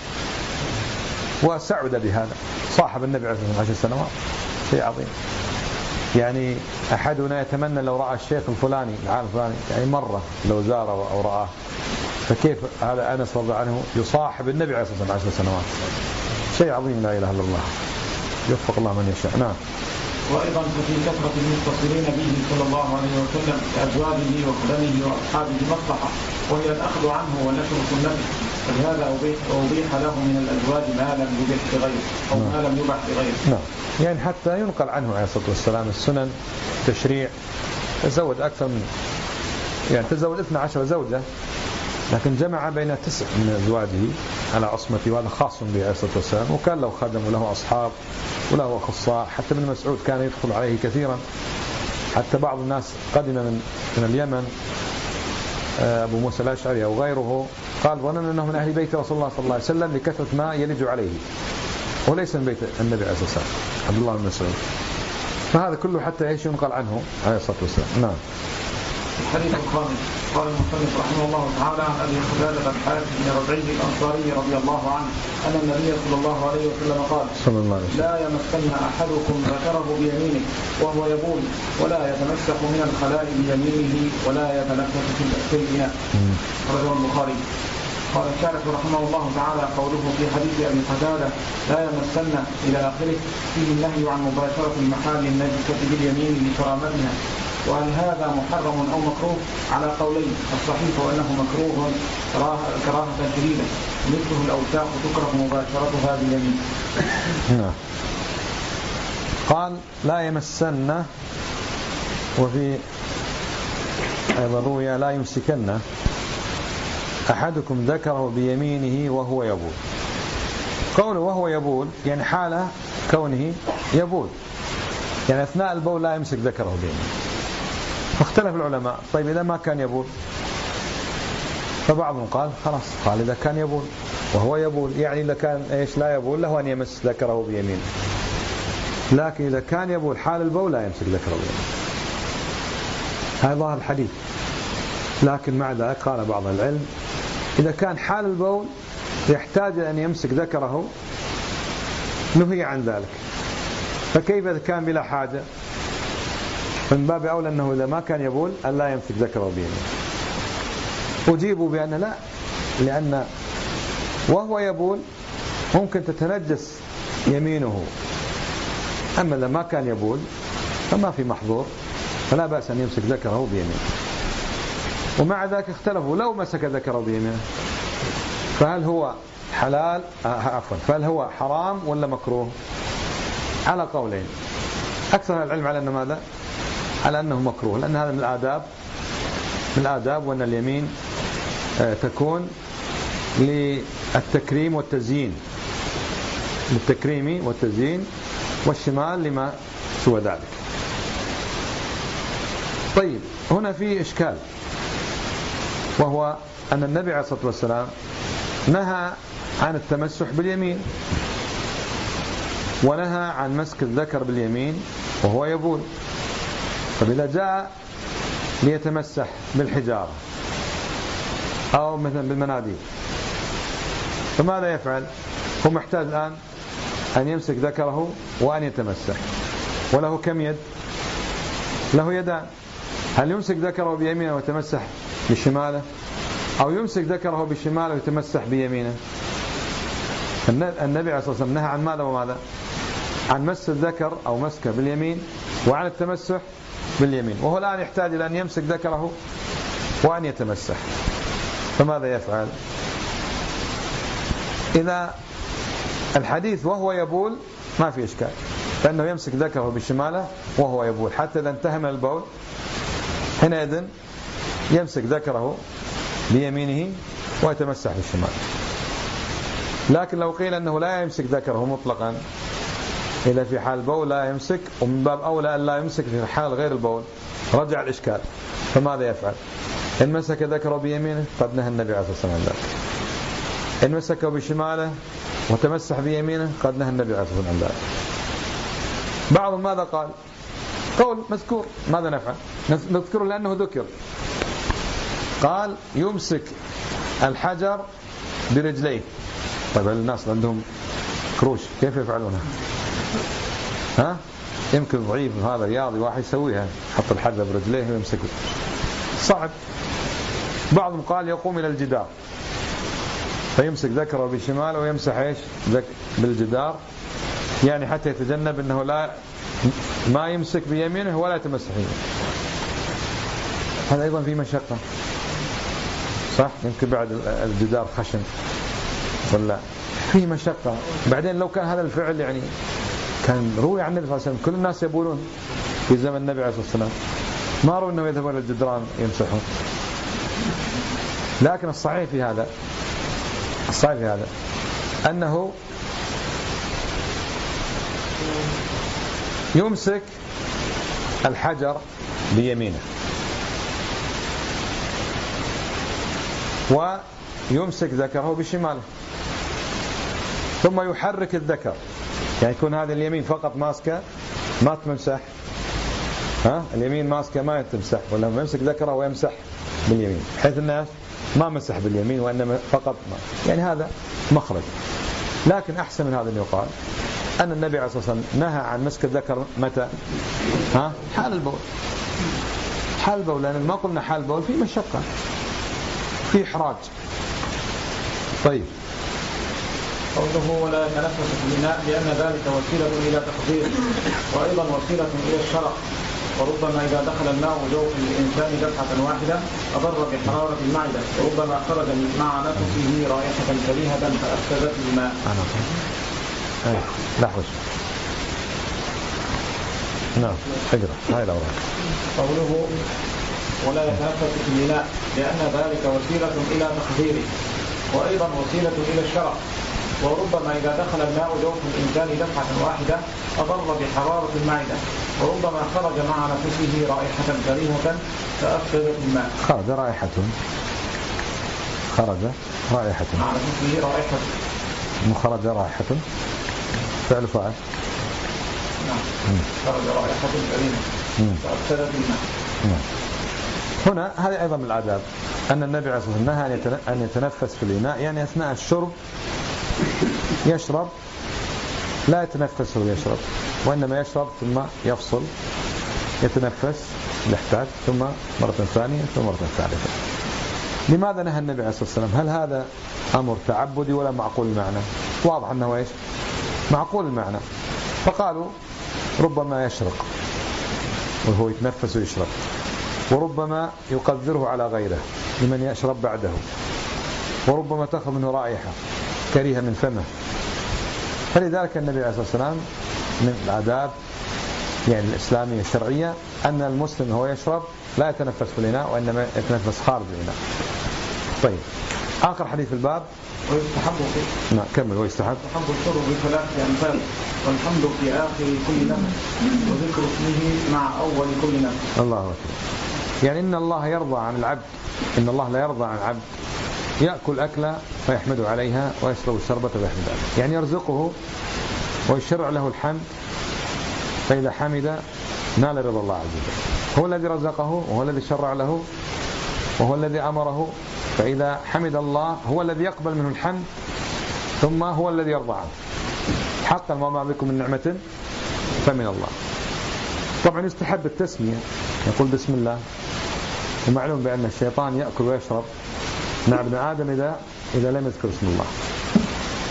وسعد بهذا، صاحب النبي عليه الصلاة والسلام عشر سنوات، شيء عظيم. يعني أحدنا يتمنى لو رأى الشيخ الفلاني العالم الفلاني يعني مرة لو زاره أو رآه، فكيف هذا أنس رضي الله عنه يصاحب النبي عليه الصلاة والسلام عشر سنوات؟ شيء عظيم، لا إله إلا الله، يوفق الله من يشاء. نعم. وأيضا في كثرة المتصلين به صلى الله عليه وسلم كأزواجه وخدمه وأصحابه مصلحة، وهي الأخذ عنه ونشر سنته، فلهذا أبيح, أبيح له من الأزواج ما لم يبح بغيره أو ما لم يبح بغيره. نعم، يعني حتى ينقل عنه عليه الصلاة والسلام السنن، تشريع. تزوج أكثر من يعني تزوج اثنتي عشرة زوجة، لكن جمع بين تسع من أزواجه على عصمته، وهذا خاص به عليه الصلاة والسلام. وكان له خدم وله أصحاب وله أخصاء. حتى ابن مسعود كان يدخل عليه كثيرا، حتى بعض الناس قدم من من اليمن، أبو موسى الأشعري أو غيره، قال ظننا أنه من أهل بيت رسول الله صلى الله عليه وسلم لكثرة ما يلج عليه، وليس من بيت النبي عليه الصلاة والسلام، عبد الله بن مسعود. فهذا كله حتى ايش ينقل عنه عليه الصلاة والسلام. نعم. الحديث الخامس، قال المصنف رحمه الله تعالى عن أبي قتادة الحارث بن ربيعة الأنصاري رضي الله عنه أن النبي صلى الله عليه وسلم قال: لا يمسن أحدكم ذكره بيمينه وهو يبول، ولا يتمسح من الخلاء بيمينه، ولا يتنفس في الإناء. رواه البخاري. قال الشارح رحمه الله تعالى: قوله في حديث أبي قتادة لا يمسن إلى آخره فيه النهي عن مباشرة المحال النجسة باليمين لكرامتها. وهل هذا محرم أو مكروه؟ على قولين، الصحيح أنه مكروه كراهة شديدة، مثله الأوساخ تكره مباشرتها باليمين. نعم. قال لا يمسن، وفي أيضا روي لا يمسكن أحدكم ذكره بيمينه وهو يبول. قوله وهو يبول يعني حالة كونه يبول، يعني أثناء البول لا يمسك ذكره بيمينه. فاختلف العلماء، طيب إذا ما كان يبول؟ فبعضهم قال خلاص، قال إذا كان يبول وهو يبول يعني إذا كان إيش لا يبول له أن يمس ذكره بيمينه، لكن إذا كان يبول حال البول لا يمسك ذكره بيمينه. هذا ظاهر الحديث. لكن مع ذلك قال بعض العلم إذا كان حال البول يحتاج أن يمسك ذكره نهي عن ذلك، فكيف إذا كان بلا حاجة؟ من باب أولى أنه إذا ما كان يبول أن لا يمسك ذكره بيمينه. أجيبوا بأن لا، لأن وهو يبول ممكن تتنجس يمينه، أما إذا ما كان يبول فما في محظور، فلا بأس أن يمسك ذكره بيمينه. ومع ذلك اختلفوا لو مسك ذكره بيمينه فهل هو حلال عفوا فهل هو حرام ولا مكروه؟ على قولين. أكثر العلم على أنه ماذا؟ على أنه مكروه، لأن هذا من الآداب من الآداب وأن اليمين تكون للتكريم والتزيين، للتكريم والتزيين، والشمال لما سوى ذلك. طيب هنا في إشكال، وهو أن النبي عليه الصلاة والسلام نهى عن التمسح باليمين، ونهى عن مسك الذكر باليمين وهو يبول. فإذا جاء ليتمسح بالحجارة أو مثلا بالمناديل فماذا يفعل؟ هو محتاج الآن أن يمسك ذكره وأن يتمسح، وله كم يد؟ له يدان. هل يمسك ذكره بيمينه ويتمسح بشماله، أو يمسك ذكره بشماله ويتمسح بيمينه؟ النبي عليه الصلاة والسلام نهى عن ماذا وماذا؟ عن مس الذكر أو مسكه باليمين، وعن التمسح باليمين، وهو الآن يحتاج إلى أن يمسك ذكره وأن يتمسح، فماذا يفعل؟ إذا الحديث وهو يبول ما في إشكال، فإنه يمسك ذكره بشماله وهو يبول، حتى إذا انتهى من البول حينئذ يمسك ذكره بيمينه ويتمسح بالشمال. لكن لو قيل أنه لا يمسك ذكره مطلقا، إذا في حال البول لا يمسك، ومن باب أولى أن لا يمسك في حال غير البول، رجع الإشكال، فماذا يفعل؟ إن مسك ذكره بيمينه قد نهى النبي عليه الصلاة والسلام عن ذلك، إن مسكه بشماله وتمسح بيمينه قد نهى النبي عليه الصلاة والسلام عن ذلك. بعضهم ماذا قال؟ قول مذكور، ماذا نفعل؟ نذكره لأنه ذكر. قال يمسك الحجر برجليه. طيب الناس عندهم كروش كيف يفعلونها؟ ها؟ يمكن ضعيف هذا رياضي واحد يسويها، حط الحجر برجليه ويمسكه، صعب. بعضهم قال يقوم إلى الجدار فيمسك ذكره بشماله ويمسح ايش؟ بالجدار، يعني حتى يتجنب انه لا ما يمسك بيمينه ولا يتمسح بيمينه. هذا ايضا في مشقة، صح؟ يمكن بعد الجدار خشن ولا في مشقة. بعدين لو كان هذا الفعل يعني كان روي عن النبي صلى الله عليه وسلم كل الناس يبولون في زمن النبي عليه الصلاة والسلام، ما روي انه يذهبون الى الجدران يمسحون. لكن الصحيح في هذا الصحيح في هذا أنه يمسك الحجر بيمينه ويمسك ذكره بشماله، ثم يحرك الذكر، يعني يكون هذه اليمين فقط ماسكة ما تمسح، ها اليمين ماسكة ما تمسح، ولا يمسك ذكره ويمسح باليمين، بحيث الناس ما مسح باليمين وإنما فقط ما. يعني هذا مخرج. لكن أحسن من هذا أن يقال أن النبي عليه الصلاة والسلام نهى عن مسك الذكر متى؟ ها؟ حال البول. حال البول، لأن ما قلنا حال البول في مشقة، في إحراج. طيب قوله ولا يتنفس في الإناء لأن ذلك وسيلة إلى تقدير، وأيضا وسيلة إلى الشرع، وربما إذا دخل الماء جوف الإنسان دفعة واحدة أضر بحرارة المعدة، وربما خرج مع نفسه رائحة كريهة فأفسدت الماء. أي لحظة، نعم اقرأ هاي الأوراق. قوله ولا يتنفس في الإناء لأن ذلك وسيلة إلى تقديره، وأيضا وسيلة إلى الشرع، وربما إذا دخل الماء جوف الإنسان دفعة واحدة أضر بحرارة المعدة، وربما خرج مع نفسه رائحة كريهة فأفسدت الماء. خرج رائحة خرج رائحة مع نفسه رائحة خرج رائحة فعل فاعل. نعم خرج رائحة كريهة فأفسدت الماء. نعم. هنا هذه أيضا من الآداب أن النبي عليه الصلاة والسلام نهى أن يتنفس في الإناء، يعني أثناء الشرب يشرب لا يتنفس ويشرب، وإنما يشرب ثم يفصل يتنفس يحتاج، ثم مرة ثانية ثم مرة ثالثة. لماذا نهى النبي عليه الصلاة والسلام؟ هل هذا أمر تعبدي ولا معقول المعنى؟ واضح أنه إيش؟ معقول المعنى. فقالوا ربما يشرق وهو يتنفس ويشرب، وربما يقذره على غيره لمن يشرب بعده، وربما تأخذ منه رائحة كريهة من فمه. فلذلك النبي عليه الصلاة والسلام من الآداب يعني الإسلامية الشرعية أن المسلم هو يشرب لا يتنفس في الإناء، وإنما يتنفس خارج الإناء. طيب آخر حديث في الباب ويستحب فيه. نعم كمل. ويستحب يستحب الشرب بثلاث أمثال، والحمد في آخر كل نفس، وذكر اسمه مع أول كل نفس. الله أكبر. يعني إن الله يرضى عن العبد، إن الله لا يرضى عن العبد يأكل أكلة فيحمد عليها ويشرب الشربة فيحمد عليها، يعني يرزقه ويشرع له الحمد، فإذا حمد نال رضا الله عز وجل. هو الذي رزقه وهو الذي شرع له وهو الذي أمره، فإذا حمد الله هو الذي يقبل منه الحمد، ثم هو الذي يرضى عنه. حقا وما بكم من نعمة فمن الله. طبعا يستحب التسمية، يقول بسم الله، ومعلوم بأن الشيطان يأكل ويشرب مع ابن آدم إذا إذا لم يذكر اسم الله.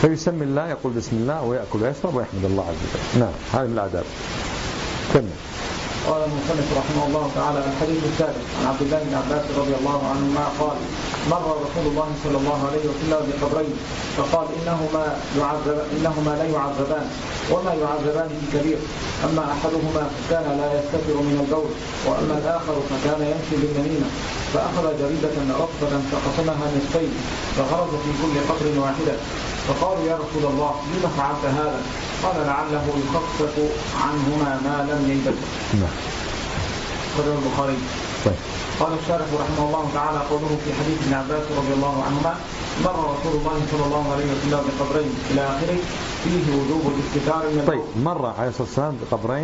فيسمي الله، يقول بسم الله ويأكل ويشرب ويحمد الله عز وجل. نعم، هذه من الآداب. كمل. قال المصنف رحمه الله تعالى: الحديث الثالث عن عبد الله بن عباس رضي الله عنهما قال: مر رسول الله صلى الله عليه وسلم بقبرين فقال: إنهما يعذب إنهما لا يعذبان وما يعذبان في كبير، أما أحدهما فكان لا يستتر من البول، وأما الآخر فكان يمشي بالنميمة، فأخذ جريدة رطبة فقسمها نصفين فغرز في كل قطر واحدة، فقالوا: يا رسول الله لما فعلت هذا؟ قال: لعله يخفف عنهما ما لم يلبث. نعم. قال البخاري. طيب. قال الشارح رحمه الله تعالى: قوله في حديث ابن عباس رضي الله عنهما: مر رسول الله صلى الله عليه وسلم بقبرين إلى آخره فيه وجوب الاستتار من. طيب، مر عليه الصلاة والسلام بقبرين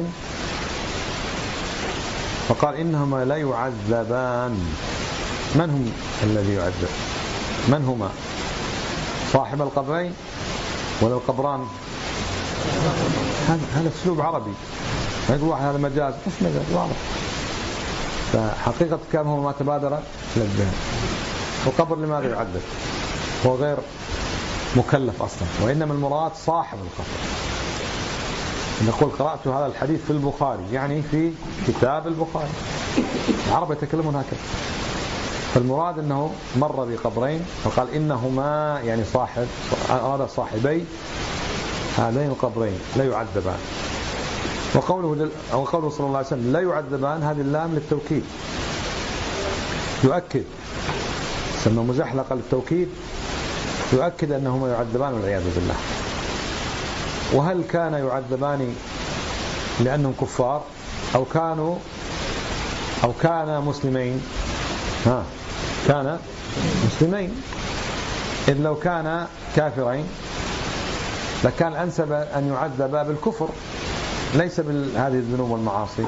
فقال: إنهما لا يعذبان. من هم الذي يعذب؟ من هما؟ صاحب القبرين ولا القبران؟ هذا اسلوب عربي، ما يقول واحد هذا مجاز، مش مجاز، واضح. فحقيقة كلامه ما تبادر للذهن. القبر لماذا يعذب؟ هو غير مكلف أصلا، وإنما المراد صاحب القبر. نقول قرأت هذا الحديث في البخاري، يعني في كتاب البخاري. العرب يتكلمون هكذا. فالمراد أنه مر بقبرين فقال: إنهما، يعني صاحب، أراد صاحبي هذين القبرين لا يعذبان. وقوله أو قوله صلى الله عليه وسلم لا يعذبان، هذه اللام للتوكيد، يؤكد، سمى مزحلقة للتوكيد، يؤكد أنهما يعذبان والعياذ بالله. وهل كان يعذبان لأنهم كفار أو كانوا أو كان مسلمين؟ ها، كان مسلمين. إذ لو كان كافرين لكان أنسب أن يعذبا بالكفر ليس بهذه الذنوب والمعاصي،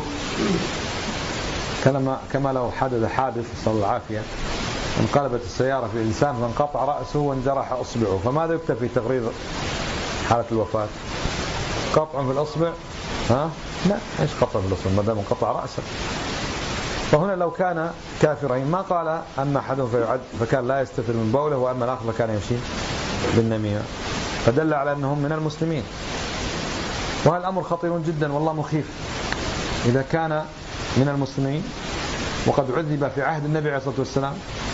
كما كما لو حدث حادث صلى الله العافية، انقلبت السيارة في إنسان فانقطع رأسه وانجرح أصبعه، فماذا يكتب في تقرير حالة الوفاة؟ قطع في الأصبع؟ ها؟ لا، إيش قطع في الأصبع ما دام انقطع رأسه. فهنا لو كان كافرين ما قال أما أحدهم فيعد فكان لا يستتر من بوله وأما الآخر فكان يمشي بالنميمة، فدل على أنهم من المسلمين. وهذا الأمر خطير جدا والله مخيف. إذا كان من المسلمين وقد عذب في عهد النبي عليه الصلاة والسلام،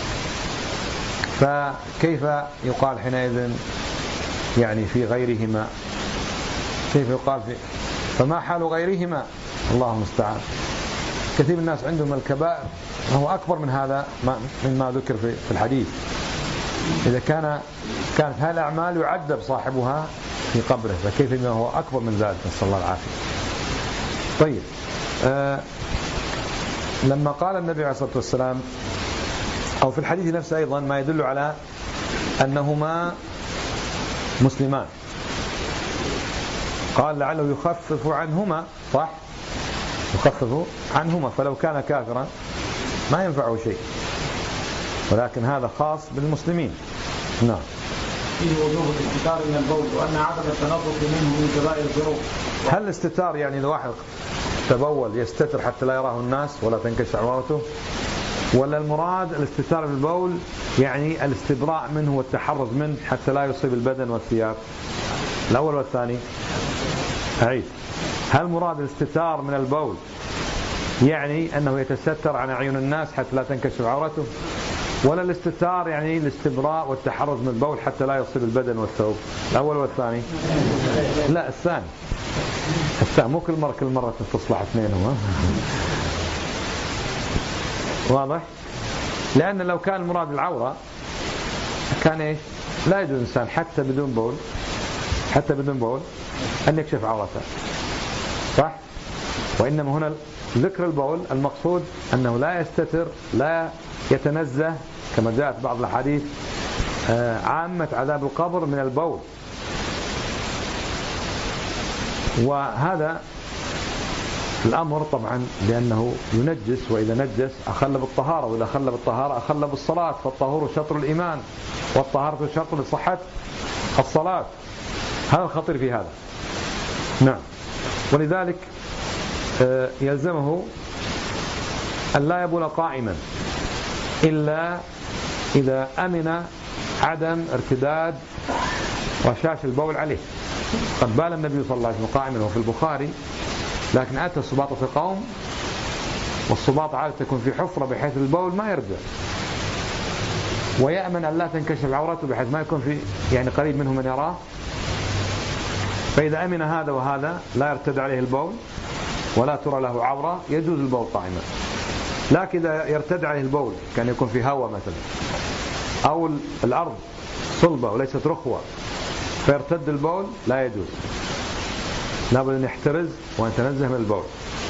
فكيف يقال حينئذ يعني في غيرهما؟ كيف يقال في فما حال غيرهما؟ الله المستعان. كثير من الناس عندهم الكبائر هو أكبر من هذا مما ذكر في الحديث. إذا كان كانت هذه الأعمال يعذب صاحبها في قبره، فكيف إنه هو أكبر من ذلك، نسأل الله العافية. طيب، آه لما قال النبي عليه الصلاة والسلام أو في الحديث نفسه أيضا ما يدل على أنهما مسلمان، قال لعله يخفف عنهما، صح؟ يخفف عنهما، فلو كان كافرا ما ينفعه شيء، ولكن هذا خاص بالمسلمين. نعم. فيه وجوب الاستتار من البول، وأن عدم التنظف منه من كبائر الذنوب. هل الاستتار يعني إذا واحد تبول يستتر حتى لا يراه الناس ولا تنكشف عورته، ولا المراد الاستتار من البول يعني الاستبراء منه والتحرز منه حتى لا يصيب البدن والثياب؟ الأول والثاني. أعيد، هل مراد الاستتار من البول يعني أنه يتستر عن أعين الناس حتى لا تنكشف عورته، ولا الاستتار يعني الاستبراء والتحرز من البول حتى لا يصيب البدن والثوب؟ الأول والثاني. لا، الثاني. الثاني، مو كل مرة كل مرة تصلح اثنينهم. واضح؟ لأن لو كان المراد العورة كان إيش؟ لا يجوز إنسان حتى بدون بول حتى بدون بول أن يكشف عورته، صح؟ وإنما هنا ذكر البول المقصود أنه لا يستتر، لا يتنزه، كما جاءت بعض الحديث عامة عذاب القبر من البول. وهذا الأمر طبعا لأنه ينجس، وإذا نجس أخل بالطهارة، وإذا أخل بالطهارة أخل بالصلاة، فالطهور شطر الإيمان والطهارة شطر لصحة الصلاة. هذا الخطير في هذا. نعم. ولذلك يلزمه أن لا يبول قائما إلا إذا أمن عدم ارتداد رشاش البول عليه. قد بال النبي صلى الله عليه وسلم قائما وفي البخاري، لكن أتى السباط في قوم، والسباط عادة تكون في حفرة بحيث البول ما يرجع، ويأمن أن لا تنكشف عورته بحيث ما يكون في يعني قريب منه من يراه. فإذا أمن هذا وهذا لا يرتد عليه البول ولا ترى له عورة يجوز البول قائما. لكن إذا يرتد عليه البول كان يكون في هواء مثلا، أو الأرض صلبة وليست رخوة فيرتد البول لا يجوز، لابد أن يحترز ويتنزه من البول.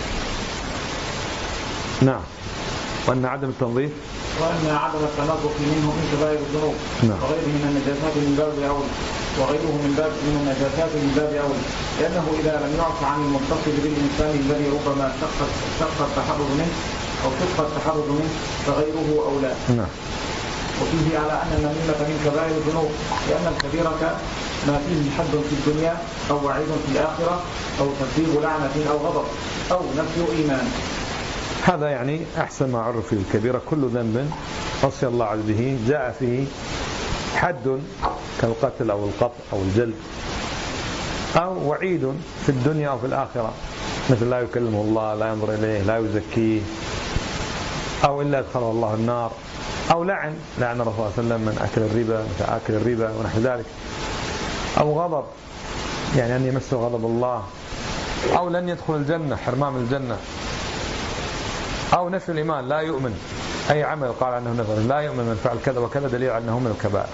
نعم. وأن عدم التنظيف وأن عدم التنظف منه من كبائر الذنوب وغيره من النجاسات من باب أولى، وغيره من باب من النجاسات من باب أولى، لأنه إذا لم يعف عن المتصل بالإنسان الذي ربما شق شق التحرز منه أو شق التحرز منه فغيره أولى. نعم. وفيه على أن النميمة من كبائر الذنوب، لأن الكبيرة ما فيه حد في الدنيا أو وعيد في الآخرة أو تسبيب لعنة أو غضب أو نفي إيمان. هذا يعني أحسن ما عرف في الكبيرة: كل ذنب عصي الله عز به جاء فيه حد كالقتل أو القطع أو الجلد، أو وعيد في الدنيا أو في الآخرة، مثل لا يكلمه الله، لا ينظر إليه، لا يزكيه، أو إلا أدخله الله النار، أو لعن لعن الرسول صلى الله عليه وسلم من أكل الربا مثل أكل الربا ونحو ذلك، أو غضب يعني أن يمسه غضب الله، أو لن يدخل الجنة حرمان من الجنة، أو نفي الإيمان لا يؤمن، أي عمل قال عنه نفي لا يؤمن من فعل كذا وكذا دليل على أنه من الكبائر،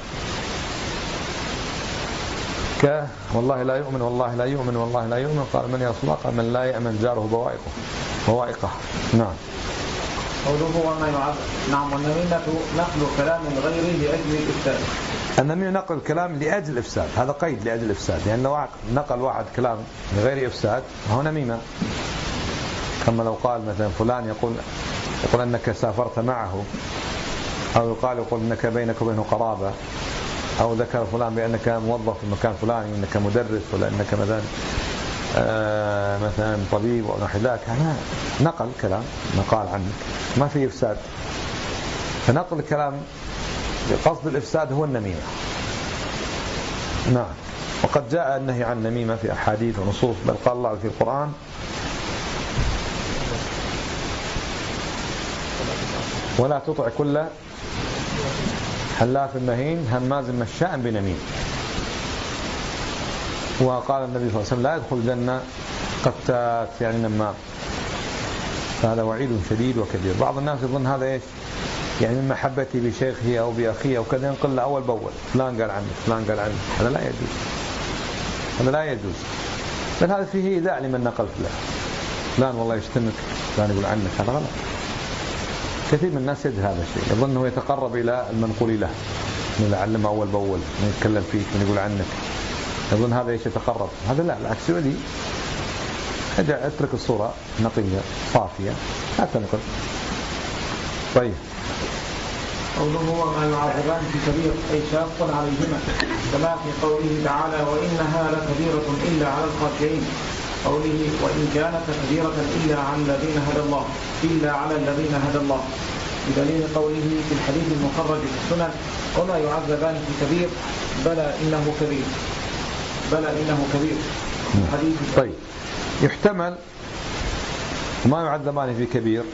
ك والله لا يؤمن والله لا يؤمن والله لا يؤمن، قال من يا رسول الله؟ قال من لا يأمن جاره بوائقه بوائقه. نعم. قوله وما يعذب. نعم. والنميمة نقل كلام غيره لأجل الإفساد. النميمة نقل الكلام لأجل الإفساد، هذا قيد لأجل الإفساد، لأن يعني لو نقل واحد كلام لغير إفساد هو نميمة. كما لو قال مثلا فلان يقول يقول أنك سافرت معه، أو يقال يقول أنك بينك وبينه قرابة، أو ذكر فلان بأنك موظف في مكان فلاني، أنك مدرس، ولا أنك مثلا آه مثلا طبيب أو نحو ذلك، هذا نقل كلام مقال عنك ما فيه إفساد. فنقل الكلام بقصد الإفساد هو النميمة. نعم. وقد جاء النهي عن النميمة في أحاديث ونصوص، بل قال الله في القرآن: ولا تطع كل حلاف مهين هماز مشاء بنميم. وقال النبي صلى الله عليه وسلم: لا يدخل الجنة قتات يعني نمام. فهذا وعيد شديد وكبير. بعض الناس يظن هذا ايش؟ يعني من محبتي بشيخه أو بأخيه أو كذا ينقل له أول بأول، فلان قال عنك فلان قال عنك. هذا لا يجوز، هذا لا يجوز، بل هذا فيه إيذاء لمن نقل له. فلان والله يشتمك، فلان يقول عنك، هذا غلط. كثير من الناس يجهل هذا الشيء، يظن أنه يتقرب إلى المنقول له، من يعلمه أول بأول، من يتكلم فيك، من يقول عنك، يظن هذا ايش يتقرب. هذا لا، بالعكس يؤذي. اترك الصورة نقية صافية لا تنقل. طيب. قوله وما يعذبان في كبير أي شاق عليهما، كما في قوله تعالى: وإنها لكبيرة إلا على الخاشعين. قوله: وإن كانت كبيرة إلا على الذين هدى الله إلا على الذين هدى الله، بدليل قوله في الحديث المخرج في السنن: وما يعذبان في كبير بلى إنه كبير بلى إنه كبير. حديث. طيب. يحتمل ما يعذبان في كبير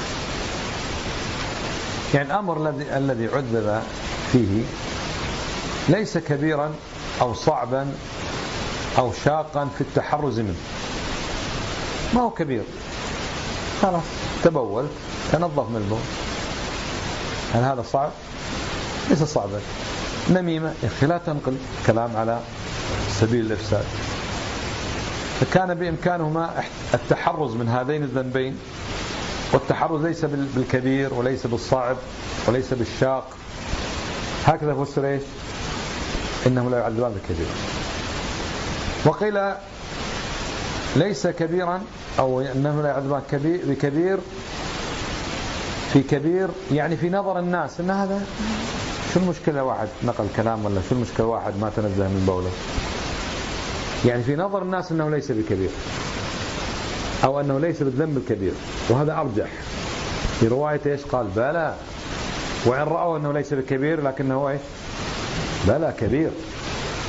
يعني الأمر الذي الذي عذب فيه ليس كبيرا أو صعبا أو شاقا في التحرز منه، ما هو كبير، خلاص تبول تنظف من البول، هل هذا صعب؟ ليس صعبا. نميمة لا تنقل كلام على سبيل الإفساد، فكان بإمكانهما التحرز من هذين الذنبين، والتحرز ليس بالكبير وليس بالصعب وليس بالشاق. هكذا فسر ايش؟ إنهم لا يعذبان بالكبير. وقيل ليس كبيرا أو أنهم لا يعذبان بكبير في كبير يعني في نظر الناس أن هذا شو المشكلة واحد نقل كلام، ولا شو المشكلة واحد ما تنزه من بوله، يعني في نظر الناس أنه ليس بكبير أو أنه ليس بالذنب الكبير، وهذا أرجح. في رواية إيش قال؟ بلى، وإن رأوا أنه ليس بكبير لكنه إيش؟ بلى كبير.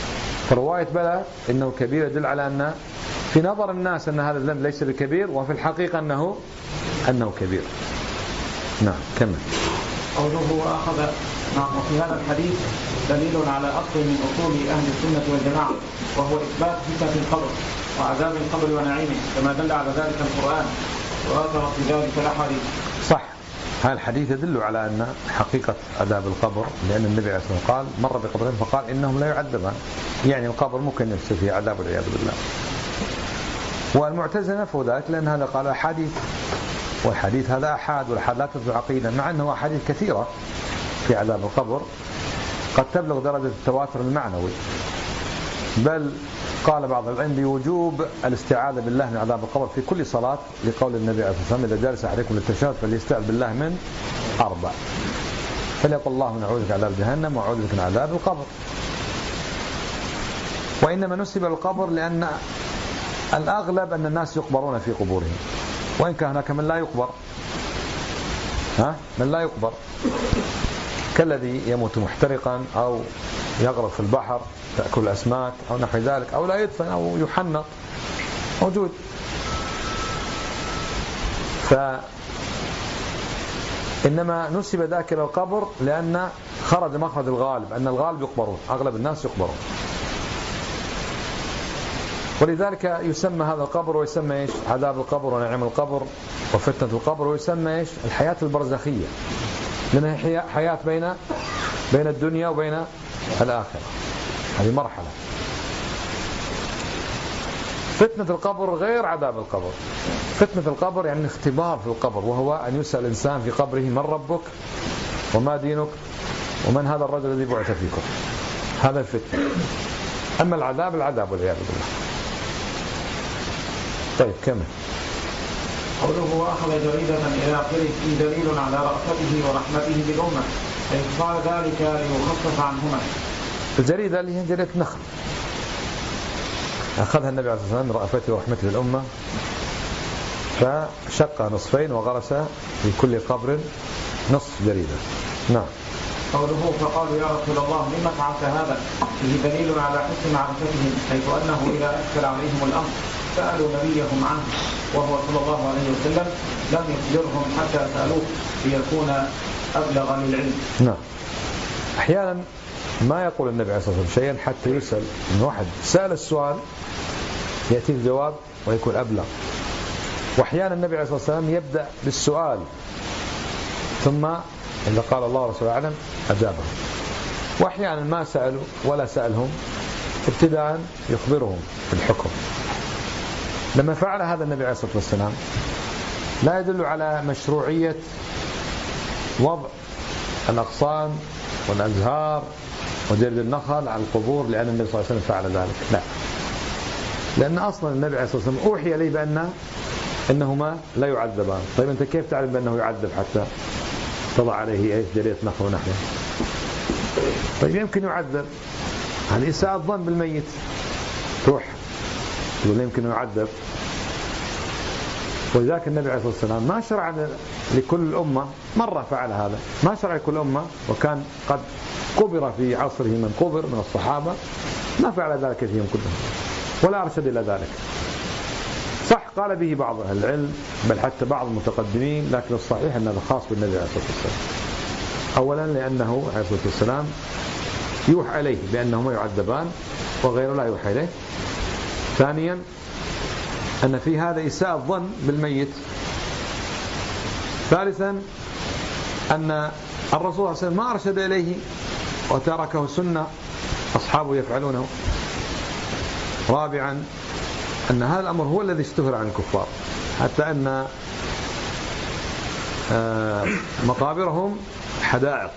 فرواية بلى إنه كبير يدل على أن في نظر الناس أن هذا الذنب ليس بكبير، وفي الحقيقة أنه أنه كبير. نعم كمل. قوله وأخذ. نعم. وفي هذا الحديث دليل على أصل من أصول أهل السنة والجماعة، وهو إثبات فتنة القبر وعذاب القبر ونعيمه، كما دل على ذلك القرآن وآثر في ذلك الأحاديث. صح. هذا الحديث يدل على أن حقيقة عذاب القبر، لأن النبي عليه الصلاة والسلام قال مر بقبرين فقال إنهم لا يعذبان، يعني القبر ممكن يصير فيه عذاب والعياذ بالله. والمعتزلة نفوا ذلك لأن هذا قال أحاديث، والحديث هذا أحاد، والأحاد لا تثبت عقيدا، مع أنه أحاديث كثيرة في عذاب القبر قد تبلغ درجة التواتر المعنوي، بل قال بعض العلم بوجوب الاستعاذة بالله من عذاب القبر في كل صلاة، لقول النبي عليه الصلاة والسلام إذا جالس أحدكم للتشهد فليستعذ بالله من أربع، فليقل اللهم نعوذ بك من عذاب جهنم وأعوذ بك من عذاب القبر. وإنما نسب القبر لأن الأغلب أن الناس يقبرون في قبورهم، وإن كان هناك من لا يقبر، ها من لا يقبر كالذي يموت محترقا أو يغرق في البحر تأكل الأسماك أو نحو ذلك، أو لا يدفن أو يحنط، موجود. فإنما نسب ذاك إلى القبر لأن خرج مخرج الغالب، أن الغالب يقبرون، أغلب الناس يقبرون، ولذلك يسمى هذا القبر ويسمى إيش؟ عذاب القبر ونعيم القبر وفتنة القبر، ويسمى إيش؟ الحياة البرزخية، لأنها حياة بين بين الدنيا وبين الآخرة، هذه مرحلة. فتنة القبر غير عذاب القبر. فتنة القبر يعني اختبار في القبر، وهو أن يسأل الإنسان في قبره من ربك وما دينك ومن هذا الرجل الذي بعث فيكم، هذا الفتنة. أما العذاب العذاب والعياذ بالله. طيب كمل. قوله وأخذ جريدة إلى آخره فيه دليل على رأفته ورحمته بالأمة، أي فعل ذلك ليخفف عنهما. الجريدة اللي هي جريدة نخل، أخذها النبي عليه الصلاة والسلام رأفته ورحمته بالأمة، فشقها نصفين وغرس في كل قبر نصف جريدة. نعم. قوله فقالوا يا رسول الله لما فعلت هذا، فيه دليل على حسن معرفتهم، حيث أنه إذا أشكل عليهم الأمر سألوا نبيهم عنه، وهو صلى الله عليه وسلم لم يخبرهم حتى سألوه ليكون أبلغ للعلم. نعم. أحيانا ما يقول النبي عليه الصلاة والسلام شيئا حتى يسأل، من واحد سأل السؤال يأتي الجواب ويكون أبلغ. وأحيانا النبي عليه الصلاة والسلام يبدأ بالسؤال ثم إذا قال الله ورسوله أعلم أجابهم، وأحيانا ما سألوا ولا سألهم ابتداء يخبرهم بالحكم. لما فعل هذا النبي عليه الصلاة والسلام لا يدل على مشروعية وضع الأغصان والأزهار وجرد النخل على القبور لأن النبي صلى الله عليه وسلم فعل ذلك، لا، لأن أصلا النبي عليه الصلاة والسلام أوحي إليه بأن إنهما لا يعذبان. طيب أنت كيف تعلم بأنه يعذب حتى تضع عليه إيش جريدة نخل ونحوه؟ طيب يمكن يعذب، هذه إساءة الظن بالميت، تروح تقول يمكن يعذب. ولذلك النبي عليه الصلاة والسلام ما شرع لكل أمة، مرة فعل هذا، ما شرع لكل أمة، وكان قد قبر في عصره من قبر من الصحابة، ما فعل ذلك فيهم كلهم ولا أرشد إلى ذلك. صح قال به بعض أهل العلم بل حتى بعض المتقدمين، لكن الصحيح أن هذا خاص بالنبي عليه الصلاة والسلام. أولا لأنه عليه الصلاة والسلام يوحى إليه بأنهما يعذبان وغيره لا يوحى إليه. ثانيا أن في هذا إساءة الظن بالميت. ثالثا أن الرسول صلى الله عليه وسلم ما أرشد إليه وتركه سنة أصحابه يفعلونه. رابعا أن هذا الأمر هو الذي اشتهر عن الكفار، حتى أن مقابرهم حدائق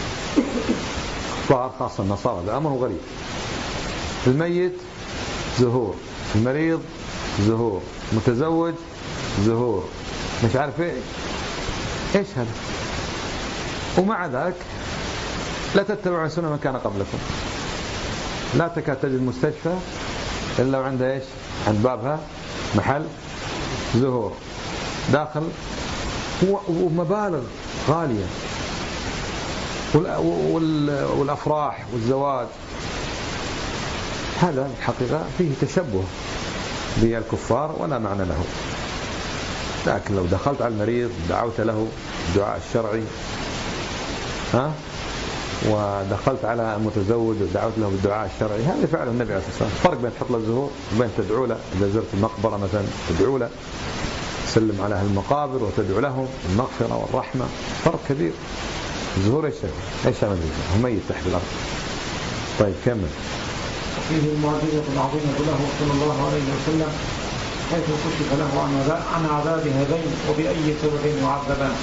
كفار خاصة النصارى، هذا أمر غريب. الميت زهور، المريض زهور، متزوج زهور، مش عارف ايه ايش هذا. ومع ذلك لا تتبعوا سنة من كان قبلكم. لا تكاد تجد مستشفى إلا وعنده ايش عند بابها محل زهور داخل، ومبالغ غالية، والأفراح والزواج هذا الحقيقة فيه تشبه بالكفار ولا معنى له. لكن لو دخلت على المريض دعوت له الدعاء الشرعي، ها، ودخلت على المتزوج ودعوت له بالدعاء الشرعي، هذا فعل النبي عليه الصلاة والسلام. فرق بين تحط له الزهور وبين تدعو له. إذا زرت المقبرة مثلا تدعو له، تسلم على أهل المقابر وتدعو لهم المغفرة والرحمة، فرق كبير. الزهور ايش ايش عمل الزهور؟ هو ميت تحت الأرض. طيب كمل. فيه المعجزة العظيمة له صلى الله عليه وسلم حيث كشف له عن عذاب هذين وبأي سبب يعذبان.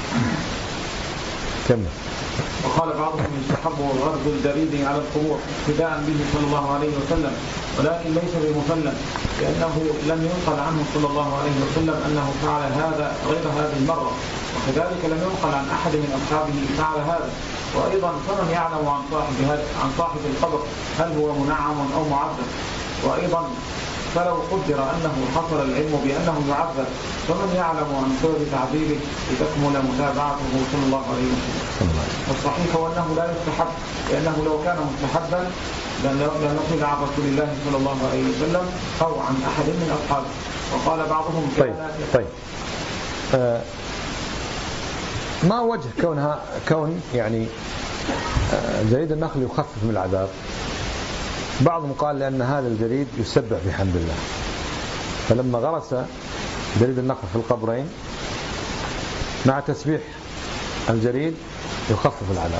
كمل. وقال بعضهم يستحب غرز الجريد على القبور ابتداء به صلى الله عليه وسلم، ولكن ليس بمسلم، لأنه لم ينقل عنه صلى الله عليه وسلم أنه فعل هذا غير هذه المرة، وكذلك لم ينقل عن أحد من أصحابه فعل هذا. وأيضا فمن يعلم عن صاحب عن صاحب القبر هل هو منعم أو معذب؟ وأيضا فلو قدر أنه حصل العلم بأنه يعذب فمن يعلم عن سبب تعذيبه لتكمل متابعته صلى الله عليه وسلم. والصحيح هو أنه لا يستحب، لأنه لو كان مستحبا لنقل عن رسول الله صلى الله عليه وسلم أو عن أحد من أصحابه. وقال بعضهم طيب طيب آه ما وجه كونها كون يعني آه جريد النخل يخفف من العذاب؟ بعضهم قال لأن هذا الجريد يسبح بحمد الله، فلما غرس جريد النخل في القبرين مع تسبيح الجريد يخفف العذاب.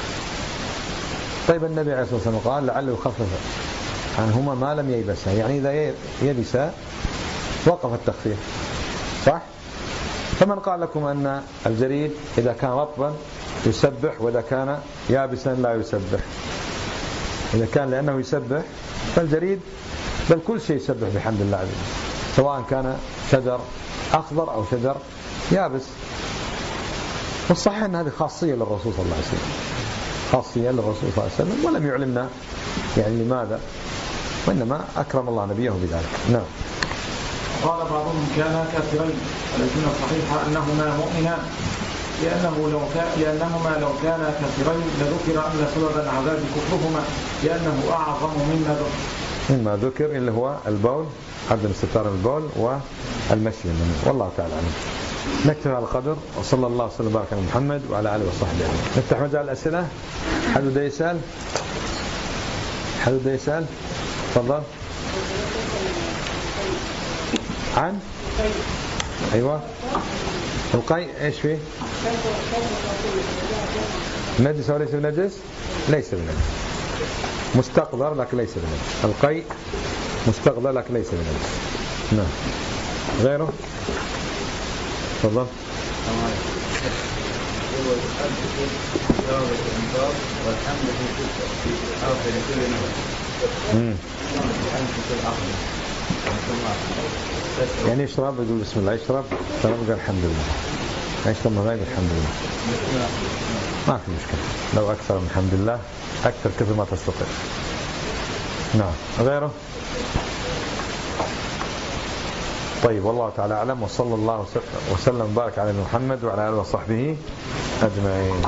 طيب النبي عليه الصلاة والسلام قال لعله يخفف عنهما ما لم ييبسا، يعني إذا يبسا وقف التخفيف، صح؟ فمن قال لكم أن الجريد إذا كان رطبا يسبح وإذا كان يابسا لا يسبح؟ إذا كان لأنه يسبح فالجريد بل كل شيء يسبح بحمد الله عز وجل، سواء كان شجر أخضر أو شجر يابس. والصحيح أن هذه خاصية للرسول صلى الله عليه وسلم، خاصية للرسول صلى الله عليه وسلم، ولم يعلمنا يعني لماذا، وإنما أكرم الله نبيه بذلك. نعم. قال بعضهم كانا كافرين، ولكن الصحيح أنهما مؤمنان، لأنه لو كان لأنهما لو كانا كافرين لذكر أن سبب العذاب كفرهما لأنه أعظم مما ذكر مما ذكر اللي هو البول، عدم استتار البول والمشي منه. والله تعالى عنه. نكتب على القدر، وصلى الله وسلم وبارك على محمد وعلى آله وصحبه أجمعين. نفتح مجال الأسئلة. حد بده يسأل؟ حد بده يسأل؟ تفضل. عن أيوة القي ايش فيه؟ نجس وليس بنجس؟ ليس بنجس. مستقذر لكن ليس بنجس. القي مستقذر لكن ليس بنجس. نعم. غيره؟ تفضل. يعني يشرب يقول بسم الله، يشرب شرب قال الحمد لله، يشرب ما غير الحمد لله، ما في مشكلة. لو أكثر من الحمد لله أكثر كثر ما تستطيع. نعم. غيره؟ طيب والله تعالى أعلم، وصلى الله وسلم وبارك على محمد وعلى آله وصحبه أجمعين.